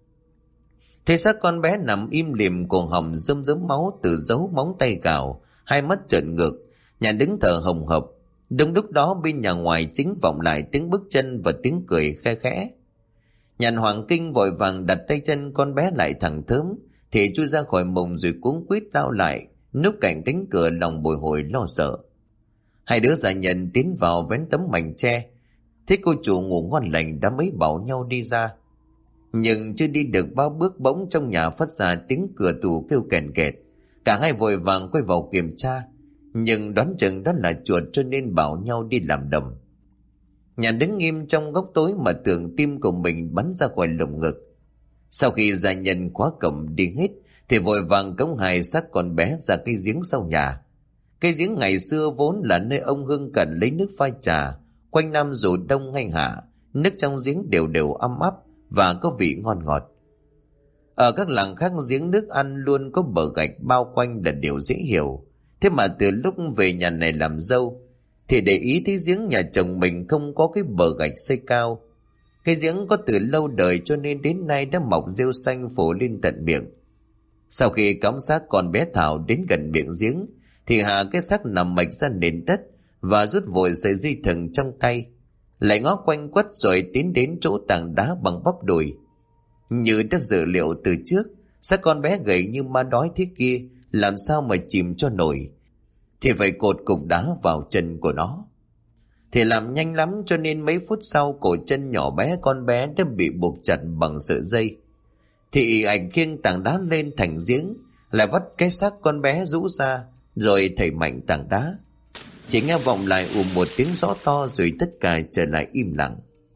Thế xác con bé nằm im lìm, cổ họng rơm rớm máu từ dấu móng tay gào, hai mắt trợn ngược. Nhàn đứng thở hồng hộc. Đúng lúc đó bên nhà ngoài chính vọng lại tiếng bước chân và tiếng cười khe khẽ. Nhàn hoảng kinh vội vàng đặt tay chân con bé lại thẳng thớm, thì chui ra khỏi mùng rồi cuống quýt lao lại núp cạnh cánh cửa, lòng bồi hồi lo sợ. Hai đứa gia nhân tiến vào vén tấm mảnh tre, thấy cô chủ ngủ ngon lành đã mấy bảo nhau đi ra. Nhưng chưa đi được bao bước bỗng trong nhà phát ra tiếng cửa tủ kêu kèn kẹt. Cả hai vội vàng quay vào kiểm tra, nhưng đoán chừng đó là chuột cho nên bảo nhau đi làm đồng. Nhàn đứng nghiêm trong góc tối mà tưởng tim của mình bắn ra khỏi lồng ngực. Sau khi gia nhân khóa cổng đi hết thì vội vàng cõng hai xác con bé ra cái giếng sau nhà. Cái giếng ngày xưa vốn là nơi ông Hưng Cận lấy nước pha trà, quanh năm dù đông hay hạ, nước trong giếng đều đều ấm áp và có vị ngon ngọt. Ở các làng khác giếng nước ăn luôn có bờ gạch bao quanh là điều dễ hiểu. Thế mà từ lúc về nhà này làm dâu thì để ý thấy giếng nhà chồng mình không có cái bờ gạch xây cao. Cái giếng có từ lâu đời cho nên đến nay đã mọc rêu xanh phủ lên tận miệng. Sau khi cõng xác con bé Thảo đến gần miệng giếng thì hạ cái xác nằm mạch ra nền đất và rút vội sợi dây thừng trong tay, lại ngó quanh quất rồi tiến đến chỗ tảng đá bằng bắp đùi. Như đã dự liệu từ trước, xác con bé gầy như ma đói thế kia làm sao mà chìm cho nổi, thì phải cột cục đá vào chân của nó. Thì làm nhanh lắm cho nên mấy phút sau cổ chân nhỏ bé con bé đã bị buộc chặt bằng sợi dây. Thì ảnh khiêng tảng đá lên thành giếng, lại vắt cái xác con bé rũ ra, rồi thầy mạnh tảng đá. Chỉ nghe vọng lại một tiếng rõ to, rồi tất cả trở lại im lặng.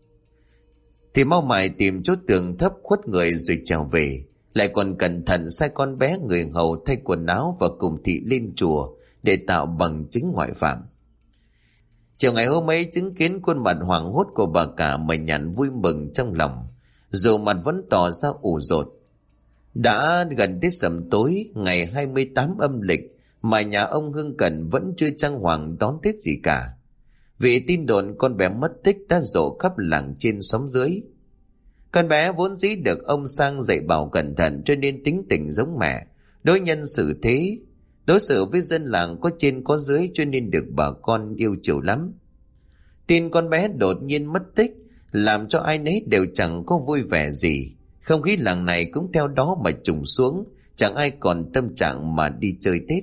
Thì mau mải tìm chỗ tường thấp khuất người rồi trèo về, lại còn cẩn thận sai con bé người hầu thay quần áo và cùng thị lên chùa để tạo bằng chứng ngoại phạm. Chiều ngày hôm ấy, chứng kiến khuôn mặt hoảng hốt của bà cả mà Nhàn vui mừng trong lòng, dù mặt vẫn tỏ ra ủ rột. Đã gần tới sẩm tối ngày 28 âm lịch mà nhà ông Hưng Cần vẫn chưa trang hoàng đón Tết gì cả, vì tin đồn con bé mất tích đã rộ khắp làng trên xóm dưới. Con bé vốn dĩ được ông Sang dạy bảo cẩn thận, cho nên tính tình giống mẹ, đối nhân xử thế, đối xử với dân làng có trên có dưới, cho nên được bà con yêu chiều lắm. Tin con bé đột nhiên mất tích làm cho ai nấy đều chẳng có vui vẻ gì. Không khí làng này cũng theo đó mà trùng xuống, chẳng ai còn tâm trạng mà đi chơi Tết.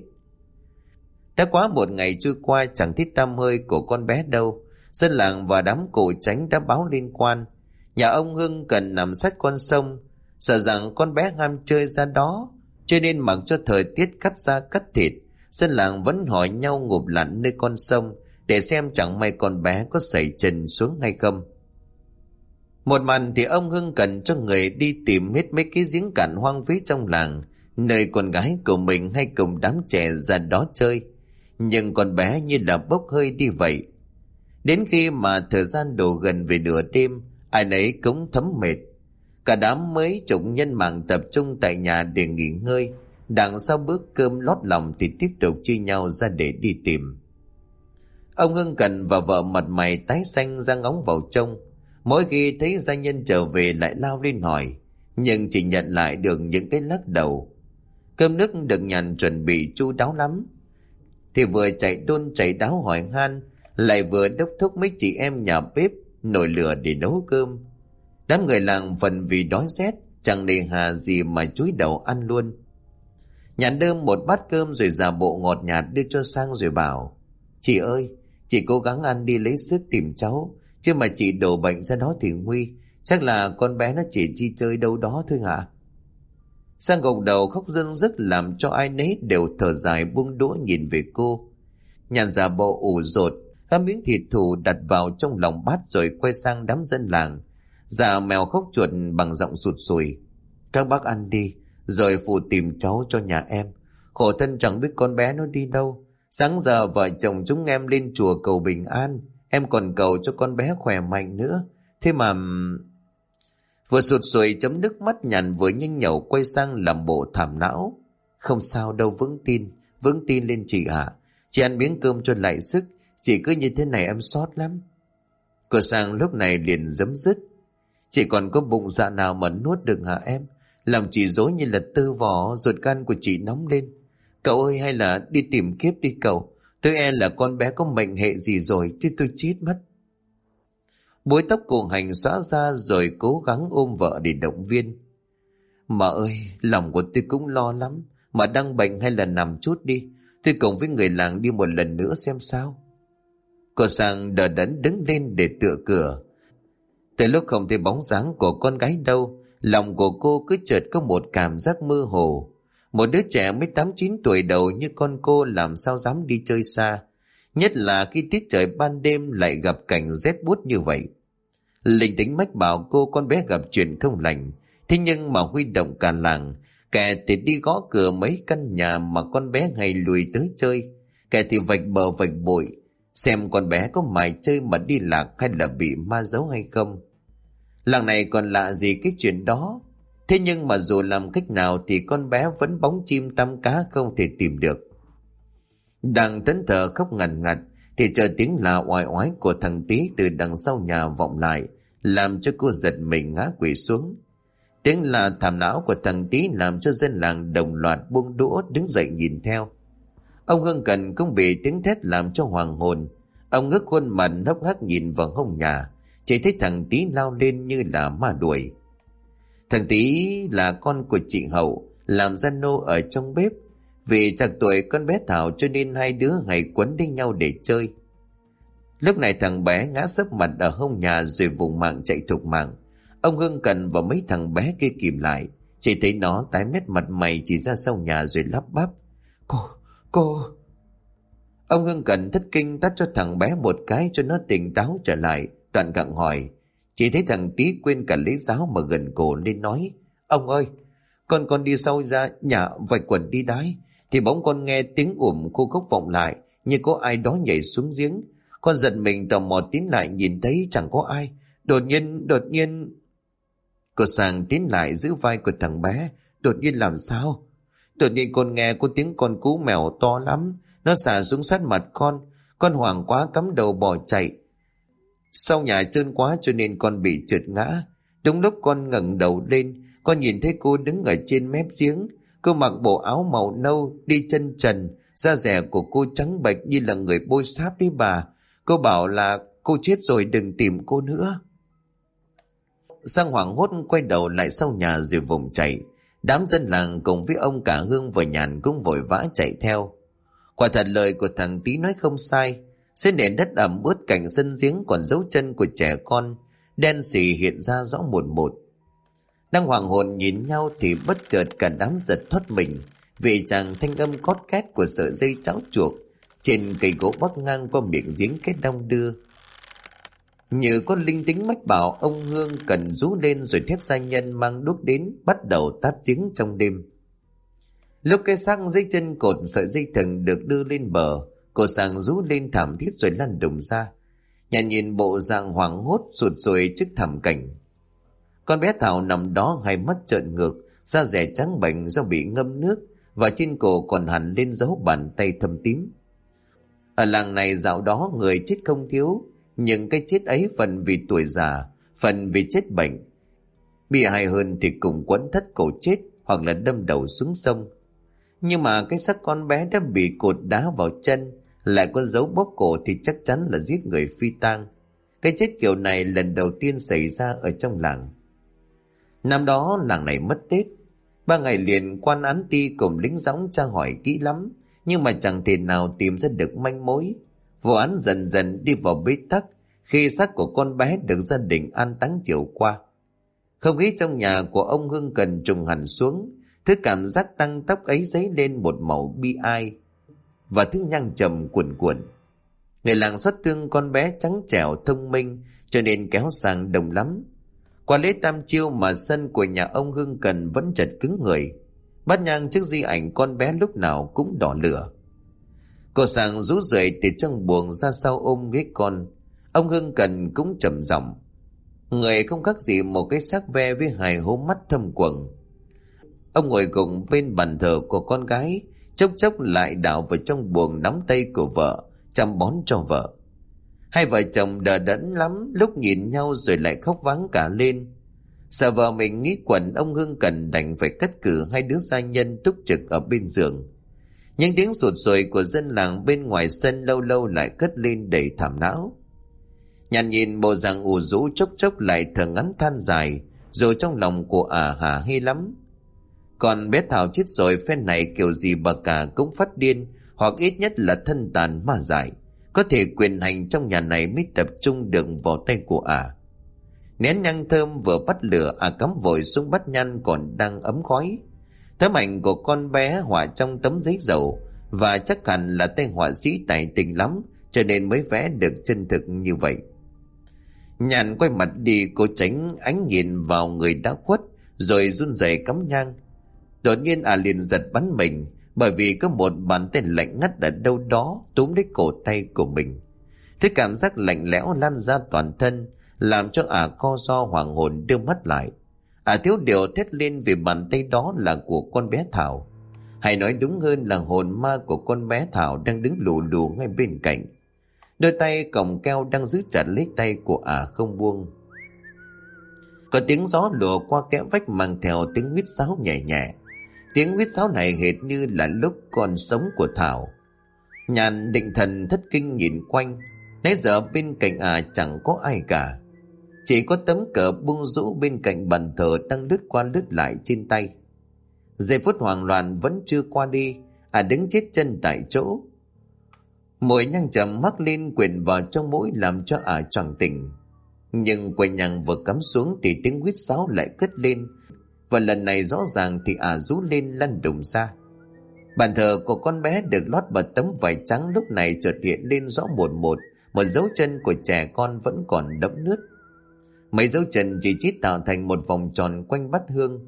Đã quá một ngày trôi qua chẳng thấy tăm hơi của con bé đâu. Dân làng và đám cổ tránh đã báo liên quan. Nhà ông Hưng Cần nằm sát con sông, sợ rằng con bé ham chơi ra đó, cho nên mặc cho thời tiết cắt da cắt thịt, dân làng vẫn hỏi nhau ngụp lặn nơi con sông để xem chẳng may con bé có sẩy chân xuống hay không. Một màn thì ông Hưng Cần cho người đi tìm hết mấy cái giếng cạn hoang phí trong làng, nơi con gái của mình hay cùng đám trẻ ra đó chơi, nhưng con bé như là bốc hơi đi vậy. Đến khi mà thời gian đổ gần về nửa đêm, ai nấy cũng thấm mệt. Cả đám mấy chục nhân mạng tập trung tại nhà để nghỉ ngơi, đằng sau bữa cơm lót lòng thì tiếp tục chia nhau ra để đi tìm. Ông Hưng Cần và vợ mặt mày tái xanh ra ngóng vào trông. Mỗi khi thấy gia nhân trở về lại lao lên hỏi, nhưng chỉ nhận lại được những cái lắc đầu. Cơm nước được Nhàn chuẩn bị chu đáo lắm, thì vừa chạy đôn chạy đáo hỏi han, lại vừa đốc thúc mấy chị em nhà bếp nồi lửa để nấu cơm. Đám người làng phần vì đói rét chẳng nề hà gì mà chúi đầu ăn luôn. Nhàn đơm một bát cơm rồi giả bộ ngọt nhạt đưa cho Sang rồi bảo, chị ơi, chị cố gắng ăn đi lấy sức tìm cháu, chứ mà chị đổ bệnh ra đó thì nguy, chắc là con bé nó chỉ đi chơi đâu đó thôi hả? Sang gục đầu khóc rưng rức làm cho ai nấy đều thở dài buông đũa nhìn về cô. Nhàn giả bộ ủ rột, hâm miếng thịt thù đặt vào trong lòng bát rồi quay sang đám dân làng, giả mèo khóc chuột bằng giọng sụt sùi. Các bác ăn đi, rồi phụ tìm cháu cho nhà em. Khổ thân chẳng biết con bé nó đi đâu. Sáng giờ vợ chồng chúng em lên chùa cầu bình an, em còn cầu cho con bé khỏe mạnh nữa. Thế mà... Vừa sụt sùi chấm nước mắt Nhàn vừa nhanh nhẩu quay sang làm bộ thảm não. Không sao đâu, vững tin lên chị ạ. Chị ăn miếng cơm cho lại sức, chị cứ như thế này em xót lắm. Cô Sang lúc này liền giấm dứt. Chị còn có bụng dạ nào mà nuốt được hả em? Lòng chị dối như là tơ vỏ, ruột gan của chị nóng lên. Cậu ơi, hay là đi tìm kiếp đi cậu. Tôi e là con bé có mệnh hệ gì rồi, chứ tôi chết mất. Búi tóc cô Hành xóa ra rồi cố gắng ôm vợ để động viên. Mà ơi, lòng của tôi cũng lo lắm. Mà đang bệnh hay là nằm chút đi, tôi cùng với người làng đi một lần nữa xem sao. Cô Sang đờ đẫn đứng lên để tựa cửa. Từ lúc không thấy bóng dáng của con gái đâu, lòng của cô cứ chợt có một cảm giác mơ hồ. Một đứa trẻ mới 8-9 tuổi đầu như con cô làm sao dám đi chơi xa, nhất là khi tiết trời ban đêm lại gặp cảnh rét buốt như vậy. Linh tính mách bảo cô con bé gặp chuyện không lành, thế nhưng mà huy động cả làng, kẻ thì đi gõ cửa mấy căn nhà mà con bé hay lùi tới chơi, kẻ thì vạch bờ vạch bụi xem con bé có mải chơi mà đi lạc hay là bị ma giấu hay không. Làng này còn lạ gì cái chuyện đó. Thế nhưng mà dù làm cách nào thì con bé vẫn bóng chim tăm cá không thể tìm được. Đang thẫn thờ khóc ngằn ngặt thì chờ tiếng la oai oái của thằng Tý từ đằng sau nhà vọng lại, làm cho cô giật mình ngã quỵ xuống. Tiếng la thảm não của thằng Tý làm cho dân làng đồng loạt buông đũa đứng dậy nhìn theo. Ông Hưng Cần cũng bị tiếng thét làm cho hoàng hồn. Ông ngước khuôn mặt hốc hác nhìn vào hông nhà, chỉ thấy thằng Tý lao lên như là ma đuổi. Thằng Tý là con của chị Hậu, làm gia nô ở trong bếp. Vì chạc tuổi con bé Thảo cho nên hai đứa hay quấn đi nhau để chơi. Lúc này thằng bé ngã sấp mặt ở hông nhà rồi vùng mạng chạy thục mạng. Ông Hưng Cần và mấy thằng bé kia kìm lại, Chỉ thấy nó tái mét mặt mày chỉ ra sau nhà rồi lắp bắp: Cô. Ông Hưng Cần thất kinh tát cho thằng bé một cái cho nó tỉnh táo trở lại, đoạn gặng hỏi. Chỉ thấy thằng Tý quên cả lấy giáo mà gần cổ lên nói: Ông ơi, con đi sau ra nhà vạch quần đi đái, thì bỗng con nghe tiếng khô khốc vọng lại, như có ai đó nhảy xuống giếng. Con giật mình tò mò tiến lại nhìn thấy chẳng có ai. Đột nhiên Cô Sang tiến lại giữ vai của thằng bé. Đột nhiên làm sao? Đột nhiên con nghe có tiếng con cú mèo to lắm, nó xả xuống sát mặt con hoảng quá cắm đầu bỏ chạy. Sau nhà trơn quá cho nên con bị trượt ngã. Đúng lúc con ngẩng đầu lên, con nhìn thấy cô đứng ở trên mép giếng. Cô mặc bộ áo màu nâu, đi chân trần, da dẻ của cô trắng bệch như là người bôi sáp đấy bà. Cô bảo là cô chết rồi, đừng tìm cô nữa. Sang hoảng hốt quay đầu lại sau nhà rồi vùng chạy. Đám dân làng cùng với ông cả Hương và Nhàn cũng vội vã chạy theo. Quả thật lời của thằng Tý nói không sai. Trên nền đất ẩm ướt cạnh sân giếng còn dấu chân của trẻ con đen sì hiện ra rõ mồn một. Đang hoàng hồn nhìn nhau thì bất chợt cả đám giật thoát mình, vì chàng thanh âm cót két của sợi dây cháo chuộc trên cây gỗ bắc ngang qua miệng giếng kết đong đưa. Như có linh tính mách bảo, ông Hương Cần rú lên rồi thét gia nhân mang đuốc đến bắt đầu tát giếng trong đêm. Lúc cái xác dưới chân cột sợi dây thừng được đưa lên bờ, cô Sang rú lên thảm thiết rồi lăn đùng ra. Nhà nhìn bộ dạng hoảng hốt sụt sùi trước thảm cảnh. Con bé Thảo nằm đó hai mắt trợn ngược, da dẻ trắng bệch do bị ngâm nước, và trên cổ còn hằn lên dấu bàn tay thâm tím. Ở làng này dạo đó người chết không thiếu, nhưng cái chết ấy phần vì tuổi già, phần vì chết bệnh. Bị hại hơn thì cùng quấn thắt cổ chết hoặc là đâm đầu xuống sông. Nhưng mà cái xác con bé đã bị cột đá vào chân, lại có dấu bóp cổ thì chắc chắn là giết người phi tang. Cái chết kiểu này lần đầu tiên xảy ra ở trong làng. Năm đó làng này mất Tết, 3 ngày liền quan án ty cùng lính gióng tra hỏi kỹ lắm, nhưng mà chẳng thể nào tìm ra được manh mối. Vụ án dần dần đi vào bế tắc khi xác của con bé được gia đình an táng chiều qua. Không khí trong nhà của ông Hưng Cần trùng hẳn xuống, thứ cảm giác tăng tóc ấy dấy lên một màu bi ai và thứ nhang trầm cuồn cuộn. Người làng xót thương con bé trắng trẻo thông minh cho nên kéo sang đông lắm. Qua lễ tam chiêu mà sân của nhà ông Hưng Cần vẫn chật cứng người. Bát nhang trước di ảnh con bé lúc nào cũng đỏ lửa. Cô Sang rú rượi từ trong buồng ra sau ôm ghế con. Ông Hưng Cần cũng trầm giọng. Người không khác gì một cái xác ve với 2 hố mắt thâm quầng. Ông ngồi gục bên bàn thờ của con gái, chốc chốc lại đảo vào trong buồng nắm tay của vợ, chăm bón cho vợ. Hai vợ chồng đờ đẫn lắm, lúc nhìn nhau rồi lại khóc váng cả lên. Sợ vợ mình nghĩ quẩn, ông Hưng Cần đành phải cắt cử 2 đứa gia nhân túc trực ở bên giường. Những tiếng sụt sùi của dân làng bên ngoài sân lâu lâu lại cất lên đầy thảm não. Nhàn nhìn bộ dạng ủ rũ, chốc chốc lại thở ngắn than dài, rồi trong lòng của hả hê lắm. Còn bé Thảo chết rồi, phen này kiểu gì bà cả cũng phát điên, hoặc ít nhất là thân tàn ma dại. Có thể quyền hành trong nhà này mới tập trung được vào tay của Nén nhang thơm vừa bắt lửa, cắm vội xuống bát nhang còn đang ấm khói. Tấm ảnh của con bé họa trong tấm giấy dầu, và chắc hẳn là tay họa sĩ tài tình lắm, cho nên mới vẽ được chân thực như vậy. Nhàn quay mặt đi, cô tránh ánh nhìn vào người đã khuất, rồi run rẩy cắm nhang. Đột nhiên liền giật bắn mình, bởi vì có một bàn tay lạnh ngắt ở đâu đó túm lấy cổ tay của mình. Thế cảm giác lạnh lẽo lan ra toàn thân, làm cho co ro hoàng hồn đưa mắt lại. Thiếu điều thét lên vì bàn tay đó là của con bé Thảo. Hay nói đúng hơn là hồn ma của con bé Thảo đang đứng lù lù ngay bên cạnh. Đôi tay còng keo đang giữ chặt lấy tay của không buông. Có tiếng gió lùa qua kẽ vách mang theo tiếng huýt sáo nhẹ nhẹ. Tiếng huýt sáo này hệt như là lúc còn sống của Thảo. Nhàn định thần thất kinh nhìn quanh. Nãy giờ bên cạnh chẳng có ai cả. Chỉ có tấm cờ buông rũ bên cạnh bàn thờ đang lướt qua lướt lại trên tay. Giây phút hoảng loạn vẫn chưa qua đi, đứng chết chân tại chỗ. Mùi nhang trầm mắc lên quyện vào trong mũi làm cho choàng tỉnh. Nhưng quầy nhang vừa cắm xuống thì tiếng huýt sáo lại cất lên, và lần này rõ ràng thì ả rú lên lăn đùng ra. Bàn thờ của con bé được lót bởi tấm vải trắng lúc này chợt hiện lên rõ một dấu chân của trẻ con vẫn còn đẫm nước. Mấy dấu chân chỉ chít tạo thành một vòng tròn quanh bát hương.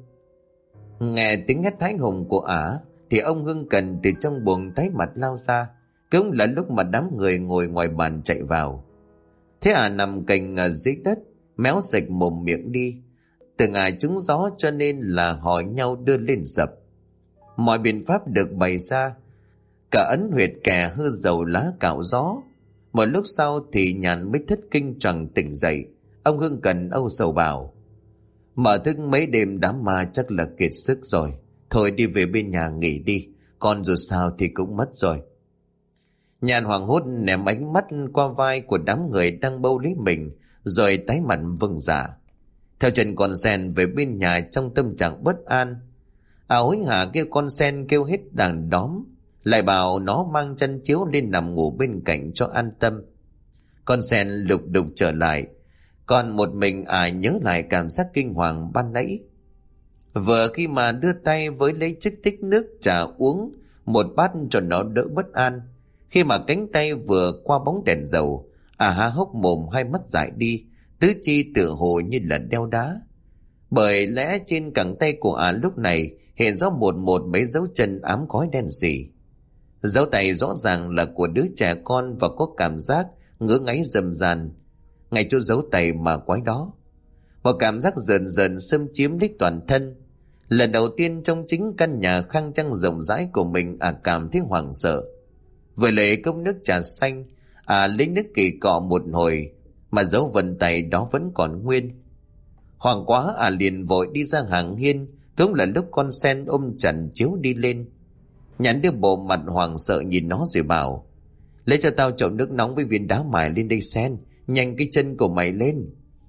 Nghe tiếng hét hãi hùng của ả thì ông Hưng Cần từ trong buồng tái mặt lao ra, cũng là lúc mà đám người ngồi ngoài bàn chạy vào. Thế ả nằm cạnh ở dưới đất, méo sạch mồm miệng đi. Từ ngày trúng gió cho nên là hỏi nhau đưa lên dập. Mọi biện pháp được bày ra, cả ấn huyệt kẻ hư dầu lá cạo gió. Một lúc sau thì Nhàn mới thất kinh choàng tỉnh dậy. Ông Hưng Cần âu sầu bảo: mở thức mấy đêm đám ma chắc là kiệt sức rồi. Thôi đi về bên nhà nghỉ đi, con dù sao thì cũng mất rồi. Nhàn hoảng hốt ném ánh mắt qua vai của đám người đang bâu lấy mình, rồi tái mặt vâng dạ. Theo chân con sen về bên nhà trong tâm trạng bất an. Hối hả kêu con sen kêu hết đàn đóm, lại bảo nó mang chăn chiếu lên nằm ngủ bên cạnh cho an tâm. Con sen lục đục trở lại, còn một mình nhớ lại cảm giác kinh hoàng ban nãy. Vừa khi mà đưa tay với lấy chiếc tích nước trà uống một bát cho nó đỡ bất an, khi mà cánh tay vừa qua bóng đèn dầu, há hốc mồm hai mắt dại đi, tứ chi tựa hồ như là đeo đá. Bởi lẽ trên cẳng tay của lúc này hiện rõ một mấy dấu chân ám khói đen sì. Dấu tay rõ ràng là của đứa trẻ con và có cảm giác ngứa ngáy rầm ràn ngay chỗ dấu tay mà quái đó. Một cảm giác dần dần xâm chiếm lấy toàn thân. Lần đầu tiên trong chính căn nhà khang trang rộng rãi của mình, cảm thấy hoảng sợ. Vừa lấy cốc nước trà xanh, lấy nước kỳ cọ một hồi mà dấu vân tay đó vẫn còn nguyên. Hoảng quá, liền vội đi ra hàng hiên, cũng là lúc con sen ôm chăn chiếu đi lên. Nhàn đưa bộ mặt hoảng sợ nhìn nó rồi bảo: lấy cho tao chậu nước nóng với viên đá mài lên đây Sen, nhanh cái chân của mày lên.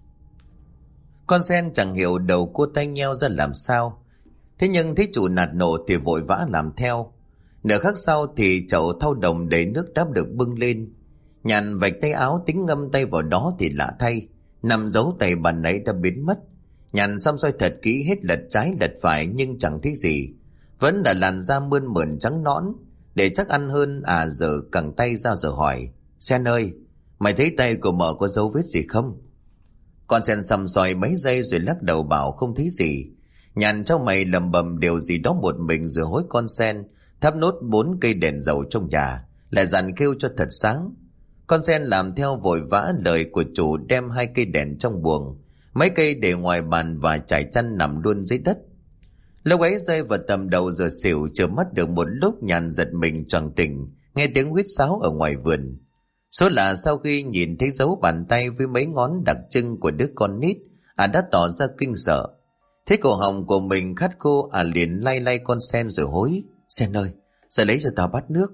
Con sen chẳng hiểu đầu cô tay nheo ra làm sao, thế nhưng thấy chủ nạt nổ thì vội vã làm theo. Nửa khắc sau thì chậu thau đồng đầy nước đã được bưng lên. Nhàn vạch tay áo tính ngâm tay vào đó thì lạ thay, nằm dấu tay bàn ấy đã biến mất. Nhàn xăm soi thật kỹ hết lật trái lật phải nhưng chẳng thấy gì, vẫn là làn da mơn mởn trắng nõn. Để chắc ăn hơn, giờ cẳng tay ra rồi hỏi: Sen ơi, mày thấy tay của mợ có dấu vết gì không? Con sen xăm soi mấy giây rồi lắc đầu bảo không thấy gì. Nhàn trong mày lầm bầm điều gì đó một mình rồi hối con sen thắp nốt 4 cây đèn dầu trong nhà, lại dặn kêu cho thật sáng. Con sen làm theo vội vã lời của chủ, đem 2 cây đèn trong buồng, mấy cây để ngoài bàn và trải chăn nằm luôn dưới đất. Lúc ấy rơi vào tầm đầu giờ xỉu, chợp mắt được một lúc Nhàn giật mình choàng tỉnh, nghe tiếng huýt sáo ở ngoài vườn. Số là sau khi nhìn thấy dấu bàn tay với mấy ngón đặc trưng của đứa con nít, đã tỏ ra kinh sợ. Thế cổ họng của mình khát khô, liền lay lay con sen rồi hối: Sen ơi, sẽ lấy cho tao bát nước.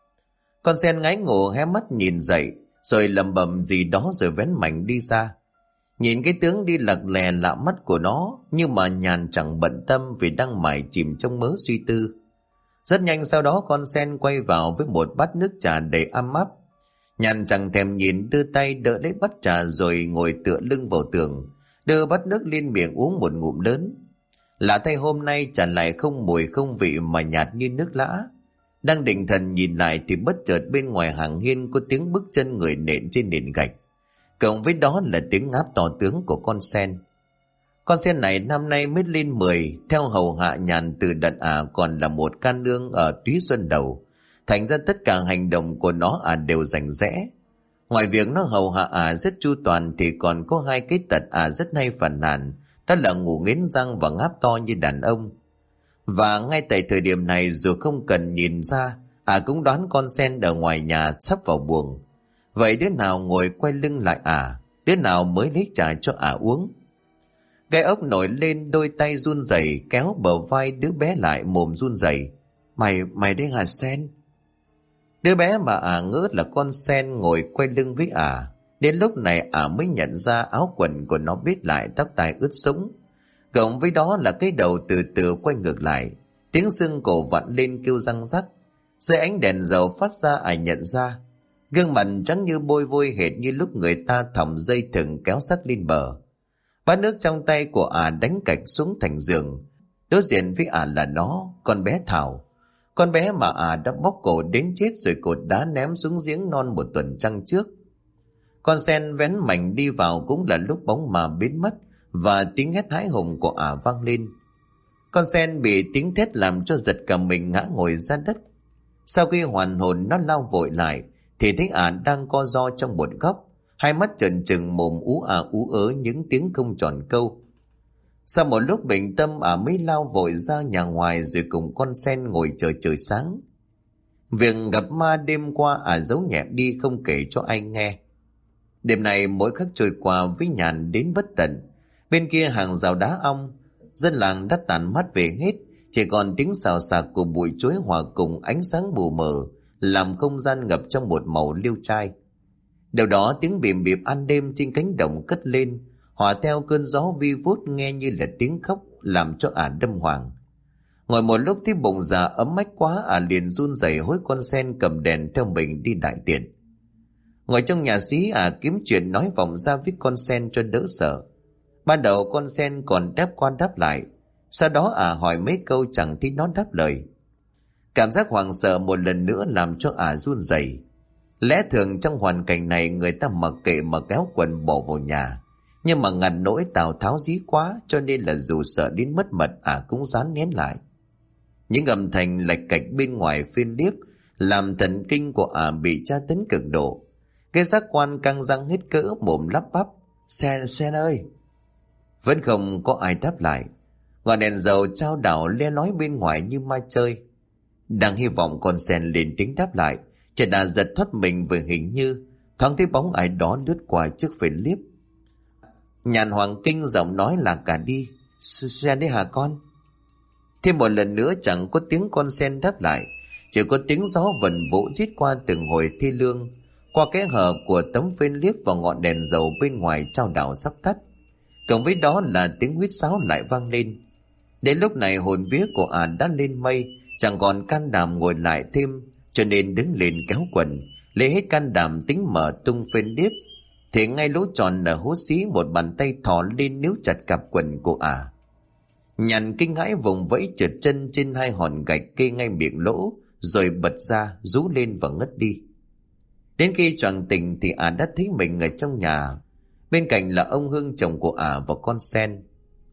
Con sen ngái ngủ hé mắt nhìn dậy, rồi lầm bầm gì đó rồi vén mảnh đi ra. Nhìn cái tướng đi lặc lè lạ mắt của nó, nhưng mà Nhàn chẳng bận tâm vì đang mải chìm trong mớ suy tư. Rất nhanh sau đó con sen quay vào với một bát nước trà đầy ăm áp. Nhàn chẳng thèm nhìn, đưa tay đỡ lấy bát trà rồi ngồi tựa lưng vào tường, đưa bát nước lên miệng uống một ngụm lớn. Lạ thay hôm nay trà lại không mùi không vị mà nhạt như nước lã. Đang định thần nhìn lại thì bất chợt bên ngoài hàng hiên có tiếng bước chân người nện trên nền gạch, cộng với đó là tiếng ngáp to tướng của con sen. Con sen này năm nay mới lên 10, theo hầu hạ Nhàn từ đợt còn là một can nương ở Túy Xuân Đầu. Thành ra tất cả hành động của nó đều rành rẽ. Ngoài việc nó hầu hạ rất chu toàn thì còn có 2 cái tật rất hay phàn nàn, đó là ngủ nghiến răng và ngáp to như đàn ông. Và ngay tại thời điểm này dù không cần nhìn ra, cũng đoán con sen ở ngoài nhà sắp vào buồng. Vậy đứa nào ngồi quay lưng lại đứa nào mới lấy trà cho uống. Gai ốc nổi lên, đôi tay run rẩy kéo bờ vai đứa bé lại, mồm run rẩy. Mày đây hả Sen? Đứa bé mà ngỡ là con sen ngồi quay lưng với Đến lúc này mới nhận ra áo quần của nó bít lại, tóc tai ướt sũng. Cộng với đó là cái đầu từ từ quay ngược lại, tiếng xương cổ vặn lên kêu răng rắc. Dưới ánh đèn dầu phát ra nhận ra gương mặt trắng như bôi vôi, hệt như lúc người ta thòng dây thừng kéo xác lên bờ. Bát nước trong tay của đánh cạch xuống thành giường, Đối diện với ả là nó, con bé Thảo. Con bé mà ả đã bóp cổ đến chết rồi cột đá ném xuống giếng non một tuần trăng trước. Con sen vén mảnh đi vào cũng là lúc bóng ma biến mất và tiếng hét hãi hùng của ả vang lên. Con sen bị tiếng thét làm cho giật cả mình ngã ngồi ra đất. Sau khi hoàn hồn nó lao vội lại thì thấy ả đang co ro trong một góc, hai mắt trợn trừng, mồm ú ả ú ớ những tiếng không tròn câu. Sau một lúc bình tâm, ả mới lao vội ra nhà ngoài rồi cùng con sen ngồi chờ trời sáng. Việc gặp ma đêm qua ả giấu nhẹm đi không kể cho ai nghe. Đêm này mỗi khắc trôi qua với nhàn đến bất tận. Bên kia hàng rào đá ong, dân làng đã tàn mắt về hết, chỉ còn tiếng xào xạc của bụi chuối hòa cùng ánh sáng mù mờ, làm không gian ngập trong một màu liêu trai. Điều đó tiếng bìm bịp ăn đêm trên cánh đồng cất lên, hòa theo cơn gió vi vút nghe như là tiếng khóc, làm cho ả đâm hoàng. Ngồi một lúc thấy bụng già ấm ách quá, ả liền run rẩy hối con sen cầm đèn theo mình đi đại tiện. Ngồi trong nhà xí, ả kiếm chuyện nói vòng ra với con sen cho đỡ sợ. Ban đầu con sen còn đáp qua đáp lại, sau đó ả hỏi mấy câu chẳng thấy nó đáp lời. Cảm giác hoảng sợ một lần nữa làm cho ả run rẩy. Lẽ thường trong hoàn cảnh này người ta mặc kệ mà kéo quần bỏ vào nhà, nhưng mà ngặt nỗi Tào Tháo dí quá, cho nên là dù sợ đến mất mật ả cũng rán nén lại. Những âm thanh lạch cạch bên ngoài phiên liếc làm thần kinh của ả bị tra tấn cực độ. Cái giác quan căng răng hết cỡ, mồm lắp bắp: Sen ơi! Vẫn không có ai đáp lại. Ngọn đèn dầu trao đảo le lói bên ngoài như ma chơi. Đang hy vọng con sen lên tiếng đáp lại, chợt đã giật thoát mình vì hình như thoáng thấy bóng ai đó lướt qua trước phiên liếp. Nhàn hoàng kinh, giọng nói là cả đi: Sen đấy hả con? Thêm một lần nữa chẳng có tiếng con sen đáp lại, chỉ có tiếng gió vần vũ rít qua từng hồi thê lương, qua kẽ hở của tấm phên liếp và ngọn đèn dầu bên ngoài trao đảo sắp tắt. Cộng với đó là tiếng huýt sáo lại vang lên. Đến lúc này hồn vía của ả đã lên mây, chẳng còn can đảm ngồi lại thêm, cho nên đứng lên kéo quần, lấy hết can đảm tính mở tung phên liếp. Thì ngay lỗ tròn ở hố xí, một bàn tay thò lên níu chặt cặp quần của ả. Nhàn kinh hãi vùng vẫy trượt chân trên hai hòn gạch kê ngay miệng lỗ, rồi bật ra rú lên và ngất đi. Đến khi choàng tỉnh thì ả đã thấy mình ở trong nhà, bên cạnh là ông Hưng, chồng của ả và con sen.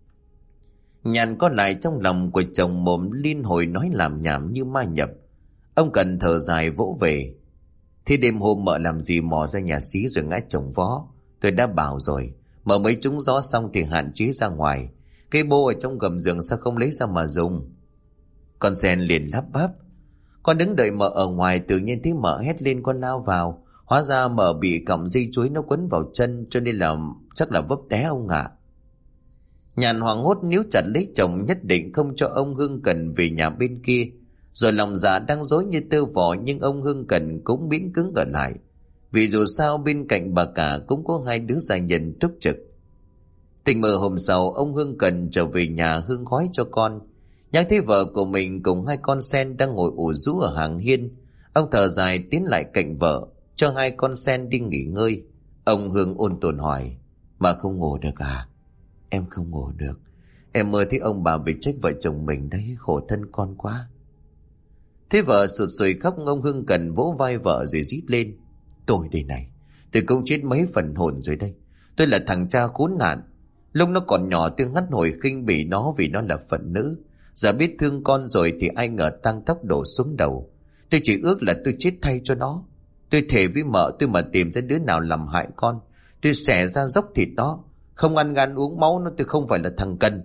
Nhàn có lại trong lòng của chồng, mồm liên hồi nói làm nhảm như ma nhập. Ông Cần thở dài vỗ về: Thế đêm hôm mợ làm gì mò ra nhà xí rồi ngã chồng vó? Tôi đã bảo rồi, mợ mới trúng gió xong thì hạn chế ra ngoài. Cây bô ở trong gầm giường sao không lấy ra mà dùng? Con sen liền lắp bắp: Con đứng đợi mợ ở ngoài, tự nhiên thấy mợ hét lên, con lao vào. Hóa ra mợ bị cọng dây chuối nó quấn vào chân, cho nên là chắc là vấp té ông ạ. Nhàn hoảng hốt níu chặt lấy chồng, nhất định không cho ông Hưng Cần về nhà bên kia. Rồi lòng dạ đang dối như tơ vò, nhưng ông Hưng Cần cũng miễn cứng ở lại, vì dù sao bên cạnh bà cả cũng có hai đứa gia nhân túc trực. Tình mơ hôm sau, ông Hưng Cần trở về nhà hương khói cho con. Nhắc thấy vợ của mình cùng hai con sen đang ngồi ủ rũ ở hàng hiên, ông thở dài tiến lại cạnh vợ, cho hai con sen đi nghỉ ngơi. Ông Hưng ôn tồn hỏi: Mà không ngủ được à? Em không ngủ được. Em mơ thấy ông bà bị trách vợ chồng mình đấy, khổ thân con quá. Thế vợ sụt sùi khóc, ông Hưng Cần vỗ vai vợ rồi rít lên: Tôi đây này, tôi cũng chết mấy phần hồn rồi đây. Tôi là thằng cha khốn nạn. Lúc nó còn nhỏ tôi ngắt nổi khinh bỉ nó vì nó là phận nữ. Giờ biết thương con rồi thì ai ngờ tăng tóc đổ xuống đầu. Tôi chỉ ước là tôi chết thay cho nó. Tôi thề với mợ tôi mà tìm ra đứa nào làm hại con, tôi xẻ ra dốc thịt nó. Không ăn gan uống máu nó, tôi không phải là thằng Cần.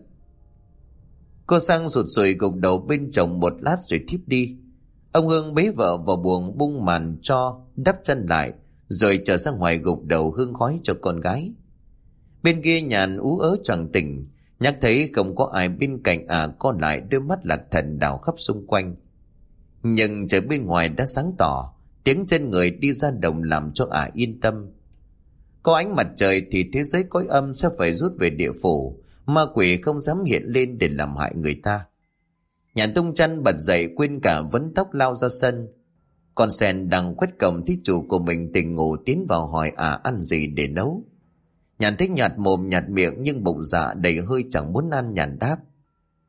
Cô Sang rụt rùi gục đầu bên chồng một lát rồi thiếp đi. Ông Hương bế vợ vào buồng, bung màn cho, đắp chân lại, rồi trở ra ngoài gục đầu hương khói cho con gái. Bên kia Nhàn ú ớ choàng tỉnh, nhắc thấy không có ai bên cạnh co lại đôi mắt lạc thần đảo khắp xung quanh. Nhưng trời bên ngoài đã sáng tỏ, tiếng chân người đi ra đồng làm cho yên tâm. Có ánh mặt trời thì thế giới cõi âm sẽ phải rút về địa phủ, ma quỷ không dám hiện lên để làm hại người ta. Nhàn tung chăn bật dậy, quên cả vấn tóc lao ra sân. Con sen đang quét cổng thấy chủ của mình tỉnh ngủ tiến vào hỏi ăn gì để nấu. Nhàn thích nhạt mồm nhạt miệng, nhưng bụng dạ đầy hơi chẳng muốn ăn. Nhàn đáp: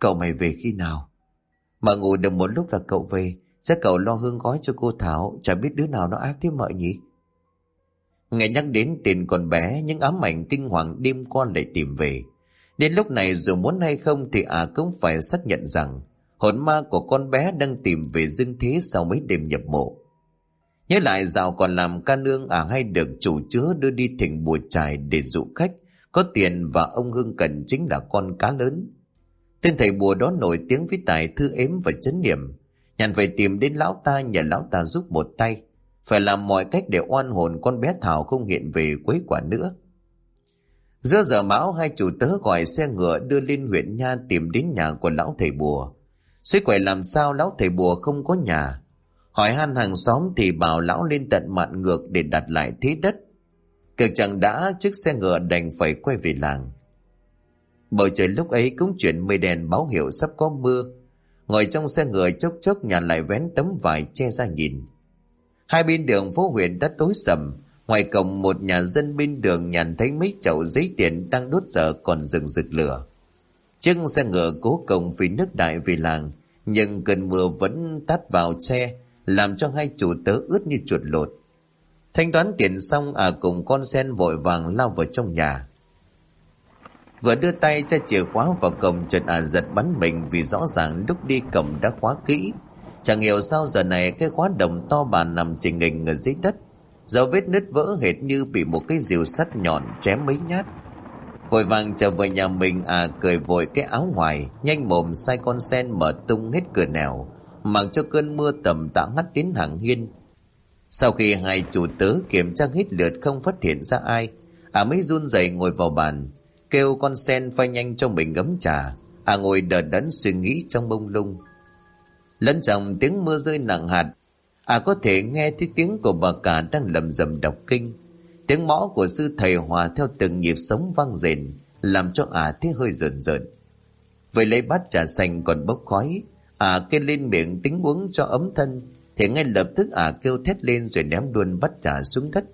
Cậu mày về khi nào? Mà ngủ được một lúc là cậu về. Chắc cậu lo hương gói cho cô Thảo. Chả biết đứa nào nó ác thế mợ nhỉ? Nghe nhắc đến tên con bé, những ám ảnh kinh hoàng đêm qua lại tìm về. Đến lúc này dù muốn hay không thì cũng phải xác nhận rằng hồn ma của con bé đang tìm về dương thế sau mấy đêm nhập mộ. Nhớ lại dạo còn làm ca nương hay được chủ chứa đưa đi thỉnh bùa chài để dụ khách có tiền, và ông Hưng Cần chính là con cá lớn. Tên thầy bùa đó nổi tiếng với tài thư ếm và chấn niệm. Nhàn phải tìm đến lão ta nhờ lão ta giúp một tay, phải làm mọi cách để oan hồn con bé Thảo không hiện về quấy quả nữa. Giữa giờ mão, hai chủ tớ gọi xe ngựa đưa lên huyện Nha tìm đến nhà của lão thầy bùa. Suy quậy làm sao lão thầy bùa không có nhà. Hỏi han hàng xóm thì bảo lão lên tận Mạn Ngược để đặt lại thế đất. Cực chẳng đã, chiếc xe ngựa đành phải quay về làng. Bầu trời lúc ấy cũng chuyển mây đèn báo hiệu sắp có mưa. Ngồi trong xe ngựa chốc chốc Nhàn lại vén tấm vải che ra nhìn. Hai bên đường phố huyện đã tối sầm. Ngoài cổng một nhà dân bên đường Nhàn thấy mấy chậu giấy tiền đang đốt dở còn rừng rực lửa. Chiếc xe ngựa cố công vì nước đại về làng, nhưng cơn mưa vẫn tát vào xe, làm cho hai chủ tớ ướt như chuột lột. Thanh toán tiền xong, cùng con sen vội vàng lao vào trong nhà. Vừa đưa tay tra chìa khóa vào cổng, chợt giật bắn mình vì rõ ràng lúc đi cổng đã khóa kỹ. Chẳng hiểu sao giờ này cái khóa đồng to bà nằm chình nghình ở dưới đất, dấu vết nứt vỡ hệt như bị một cái rìu sắt nhọn chém mấy nhát. Vội vàng trở về nhà mình, cởi vội cái áo ngoài, nhanh mồm sai con sen mở tung hết cửa nẻo, mặc cho cơn mưa tầm tã ngắt đến hàng hiên. Sau khi hai chủ tớ kiểm tra hết lượt không phát hiện ra ai, mới run rẩy ngồi vào bàn, kêu con sen pha nhanh cho mình ấm trà. Ngồi đờ đẫn suy nghĩ trong bông lung. Lẫn trong tiếng mưa rơi nặng hạt, có thể nghe thấy tiếng của bà cả đang lầm rầm đọc kinh. Tiếng mõ của sư thầy hòa theo từng nhịp sống vang rền, làm cho thấy hơi rợn rợn. Vậy lấy bát trà xanh còn bốc khói, kêu lên miệng tính uống cho ấm thân, thì ngay lập tức kêu thét lên rồi ném luôn bát trà xuống đất.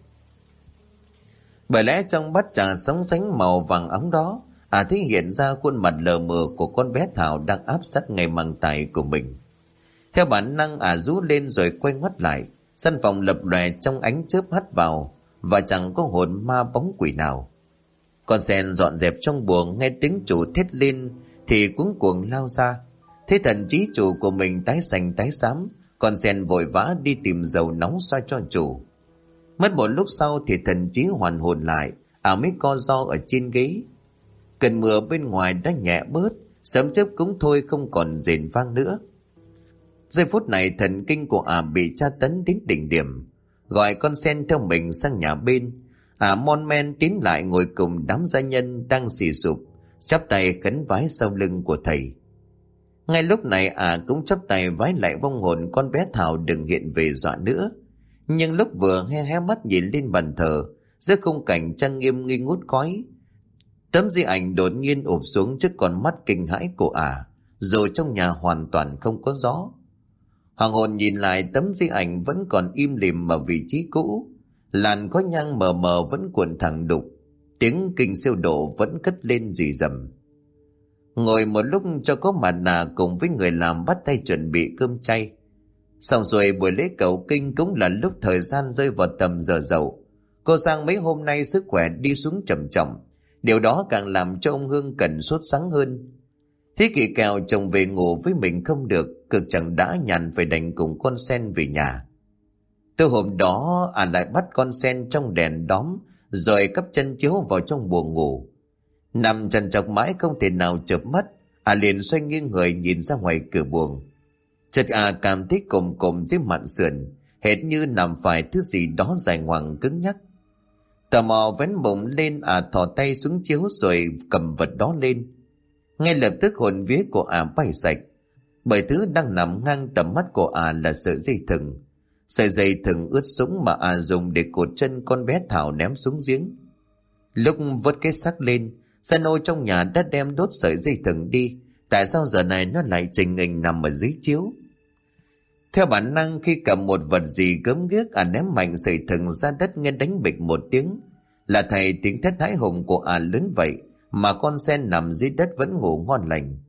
Bởi lẽ trong bát trà sóng sánh màu vàng óng đó, thấy hiện ra khuôn mặt lờ mờ của con bé Thảo đang áp sát ngay mang tay của mình. Theo bản năng rú lên rồi quay ngoắt lại. Căn phòng lập lòe trong ánh chớp hắt vào, và chẳng có hồn ma bóng quỷ nào. Con sen dọn dẹp trong buồng, nghe tiếng chủ thét lên thì cuống cuồng lao ra. Thế thần trí chủ của mình tái xanh tái xám, con sen vội vã đi tìm dầu nóng xoa cho chủ. Mất một lúc sau thì thần trí hoàn hồn lại, mới co ro ở trên ghế. Cơn mưa bên ngoài đã nhẹ bớt, sấm chớp cũng thôi không còn rền vang nữa. Giây phút này thần kinh của bị tra tấn đến đỉnh điểm. Gọi con sen theo mình sang nhà bên, mon men tiến lại ngồi cùng đám gia nhân đang xì sụp, chắp tay khấn vái sau lưng của thầy. Ngay lúc này cũng chắp tay vái lại vong hồn con bé Thảo đừng hiện về dọa nữa. Nhưng lúc vừa hé mắt nhìn lên bàn thờ, giữa khung cảnh trang nghiêm nghi ngút khói, tấm di ảnh đột nhiên ụp xuống trước con mắt kinh hãi của rồi trong nhà hoàn toàn không có gió. Hoàng hồn nhìn lại, tấm di ảnh vẫn còn im lìm ở vị trí cũ, làn khói nhang mờ mờ vẫn cuộn thẳng đục, tiếng kinh siêu độ vẫn cất lên rì rầm. Ngồi một lúc cho có mặt nạ cùng với người làm bắt tay chuẩn bị cơm chay. Xong rồi buổi lễ cầu kinh cũng là lúc thời gian rơi vào tầm giờ dậu. Cô Giang mấy hôm nay sức khỏe đi xuống trầm trọng, điều đó càng làm cho ông Hương Cần sốt sắng hơn. Thế kỷ kèo chồng về ngủ với mình không được, cực chẳng đã nhàn phải đành cùng con sen về nhà. Từ hôm đó lại bắt con sen trong đèn đóm, rồi cắp chân chiếu vào trong buồng ngủ. Nằm trằn trọc mãi không thể nào chợp mắt, liền xoay nghiêng người nhìn ra ngoài cửa buồng. Chợt cảm thấy cồm cồm dưới mạn sườn, hệt như nằm phải thứ gì đó dài ngoằng cứng nhắc. Tò mò vén bụng lên, thò tay xuống chiếu rồi cầm vật đó lên. Ngay lập tức hồn vía của bay sạch, bởi thứ đang nằm ngang tầm mắt của là sợi dây thừng. Sợi dây thừng ướt sũng mà dùng để cột chân con bé Thảo ném xuống giếng. Lúc vớt cái xác lên, san hô trong nhà đã đem đốt sợi dây thừng đi. Tại sao giờ này nó lại trình hình nằm ở dưới chiếu? Theo bản năng, khi cầm một vật gì gớm ghiếc ném mạnh sợi thừng ra đất, nghe đánh bịch một tiếng. Là thầy tiếng thét hãi hùng của lớn vậy, mà con sen nằm dưới đất vẫn ngủ ngon lành.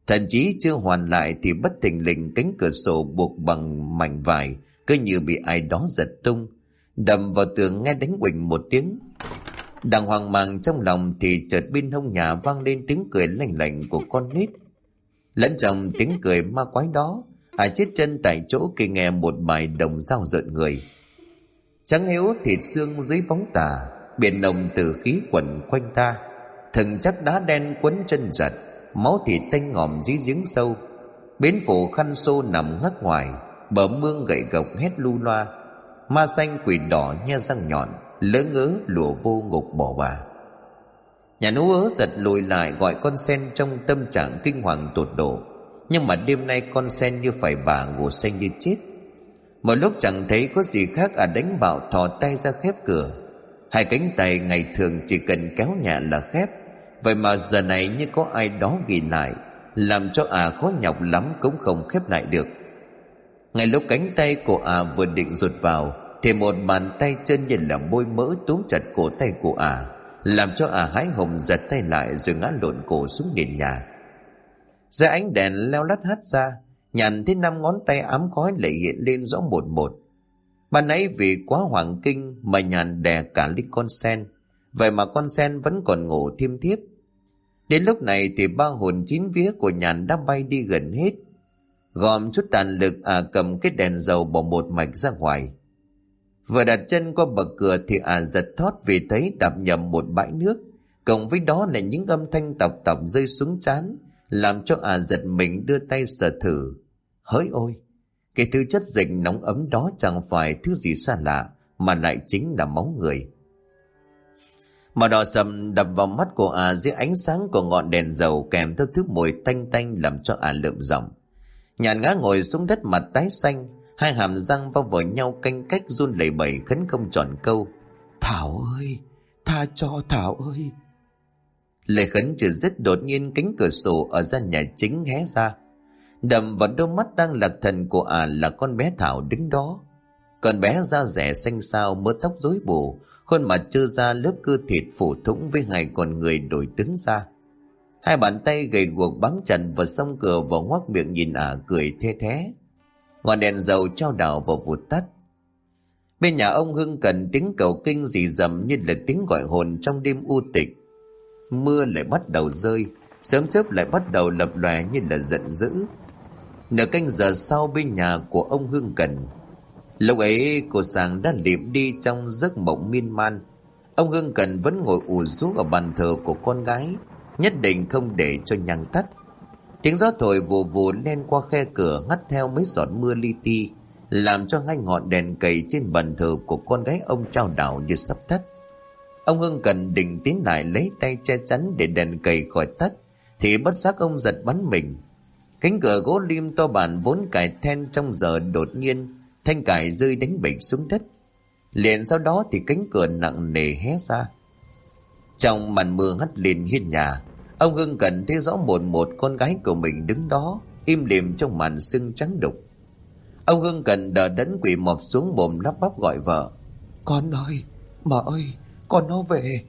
Thậm chí chưa hoàn lại thì bất thình lình cánh cửa sổ buộc bằng mảnh vải cứ như bị ai đó giật tung, đâm vào tường nghe đánh uỳnh một tiếng. Đang hoang mang trong lòng thì chợt bên hông nhà vang lên tiếng cười lanh lảnh của con nít. Lẫn trong tiếng cười ma quái đó, Hà chết chân tại chỗ khi nghe một bài đồng dao rợn người. Trắng hiếu thịt xương dưới bóng tà, biển nồng từ khí quẩn quanh ta, thừng chắc đá đen quấn chân giật, máu thịt tanh ngòm dưới giếng sâu. Bến phủ khăn xô nằm ngắt ngoài, bờ mương gậy gộc hét lu loa. Ma xanh quỷ đỏ nhe răng nhọn, lỡ ngớ lùa vô ngục bỏ bà. Nhà nú ớ giật lùi lại gọi con sen trong tâm trạng kinh hoàng tột độ. Nhưng mà đêm nay con sen như phải bà ngủ say như chết. Một lúc chẳng thấy có gì khác đánh bạo thò tay ra khép cửa. Hai cánh tay ngày thường chỉ cần kéo nhẹ là khép, vậy mà giờ này như có ai đó ghi lại, làm cho khó nhọc lắm cũng không khép lại được. Ngay lúc cánh tay của vừa định rụt vào thì một bàn tay chân như là bôi mỡ túm chặt cổ tay của làm cho hãi hùng giật tay lại rồi ngã lộn cổ xuống nền nhà. Dưới ánh đèn leo lắt hắt ra, nhàn thấy 5 ngón tay ám khói lại hiện lên rõ một một. Ban nãy vì quá hoảng kinh mà nhàn đè cả lấy con sen, vậy mà con sen vẫn còn ngủ thiêm thiếp. Đến lúc này thì 3 hồn 9 vía của nhàn đã bay đi gần hết. Gom chút tàn lực cầm cái đèn dầu bỏ một mạch ra ngoài. Vừa đặt chân qua bậc cửa thì giật thót vì thấy đạp nhầm một bãi nước, cộng với đó là những âm thanh tọc tọc rơi xuống trán, làm cho giật mình đưa tay sờ thử. Hỡi ôi, cái thứ chất dịch nóng ấm đó chẳng phải thứ gì xa lạ, mà lại chính là máu người. Màu đỏ sầm đập vào mắt của dưới ánh sáng của ngọn đèn dầu, kèm theo thứ mùi tanh tanh làm cho lượm giọng. Nhàn ngã ngồi xuống đất mặt tái xanh, hai hàm răng va vào nhau canh cách run lẩy bẩy khấn không tròn câu. Thảo ơi, tha cho Thảo ơi. Lời khấn chưa dứt, đột nhiên cánh cửa sổ ở gian nhà chính hé ra, đầm vào đôi mắt đang lạc thần của là con bé Thảo đứng đó. Con bé da rẻ xanh xao, mớ tóc rối bù, khuôn mặt trơ ra lớp cơ thịt phủ thủng với hai con người đổi tướng ra. Hai bàn tay gầy guộc bám chặt vào song cửa và ngoác miệng nhìn cười the thé. Ngọn đèn dầu trao đảo vào vụt tắt. Bên nhà ông Hưng Cần, tiếng cầu kinh rì rầm như là tiếng gọi hồn trong đêm u tịch. Mưa lại bắt đầu rơi, sớm chớp lại bắt đầu lập lòe như là giận dữ. Nửa canh giờ sau, bên nhà của ông Hưng Cần, lúc ấy cô Sang đã liệm đi trong giấc mộng miên man. Ông Hưng Cần vẫn ngồi ù rũ ở bàn thờ của con gái, nhất định không để cho nhang tắt. Tiếng gió thổi vù vù lên qua khe cửa, ngắt theo mấy giọt mưa li ti, làm cho hai ngọn đèn cầy trên bàn thờ của con gái ông trao đảo như sắp tắt. Ông Hưng Cần định tiến lại lấy tay che chắn để đèn cầy khỏi tắt, thì bất giác ông giật bắn mình. Cánh cửa gỗ lim to bản vốn cài then trong giờ đột nhiên thanh cài rơi đánh bịch xuống đất. Liền sau đó thì cánh cửa nặng nề hé ra. Trong màn mưa hắt lên hiên nhà, ông Hưng Cần thấy rõ một một con gái của mình đứng đó im lìm trong màn sương trắng đục. Ông Hưng Cần đờ đẫn quỳ mọp xuống, mồm lắp bắp gọi vợ. Con ơi, mà ơi, con nó về.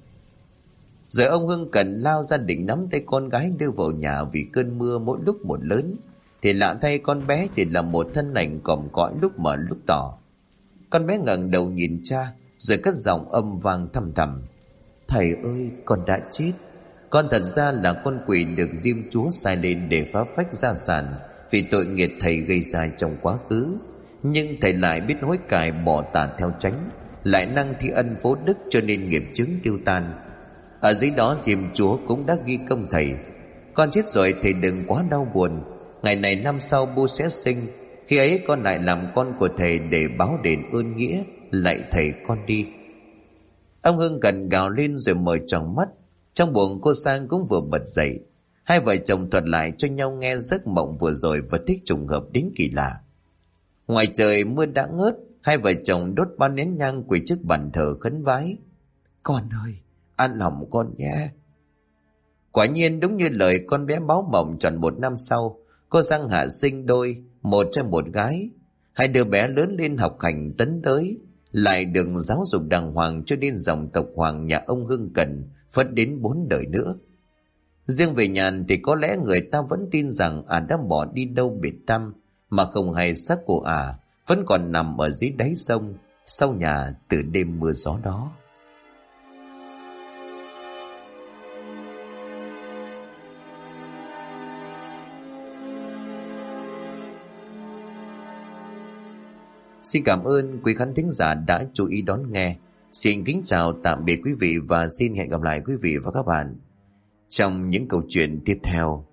Rồi ông Hưng Cần lao ra định nắm tay con gái đưa vào nhà. Vì cơn mưa mỗi lúc một lớn, thì lạ thay con bé chỉ là một thân ảnh còm cõi lúc mờ lúc tỏ. Con bé ngẩng đầu nhìn cha, rồi cất giọng âm vang thầm thầm. Thầy ơi, con đã chết. Con thật ra là con quỷ được Diêm Chúa sai lên để phá phách gia sản vì tội nghiệp thầy gây ra trong quá khứ. Nhưng thầy lại biết hối cải, bỏ tà theo chánh, lại năng thi ân phố đức, cho nên nghiệp chướng tiêu tan. Ở dưới đó Diêm Chúa cũng đã ghi công thầy. Con chết rồi thầy đừng quá đau buồn. Ngày này năm sau Bu sẽ sinh, khi ấy con lại làm con của thầy để báo đền ơn nghĩa. Lạy thầy con đi. Ông Hưng Cần gào lên rồi mở tròn mắt. Trong buồng cô Sang cũng vừa bật dậy. Hai vợ chồng thuật lại cho nhau nghe giấc mộng vừa rồi và thích trùng hợp đến kỳ lạ. Ngoài trời mưa đã ngớt, hai vợ chồng đốt 3 nén nhang quỳ trước bàn thờ khấn vái. Con ơi, an lòng con nhé. Quả nhiên đúng như lời con bé báo mộng, tròn 1 năm sau, cô Sang hạ sinh đôi, một trai một gái. Hai đứa bé lớn lên học hành tấn tới, lại được giáo dục đàng hoàng cho nên dòng tộc Hoàng nhà ông Hưng Cần phất đến 4 đời nữa. Riêng về Nhàn thì có lẽ người ta vẫn tin rằng đã bỏ đi đâu biệt tăm, mà không hay xác của vẫn còn nằm ở dưới đáy sông, sau nhà từ đêm mưa gió đó. Xin cảm ơn quý khán thính giả đã chú ý đón nghe. Xin kính chào tạm biệt quý vị và xin hẹn gặp lại quý vị và các bạn trong những câu chuyện tiếp theo.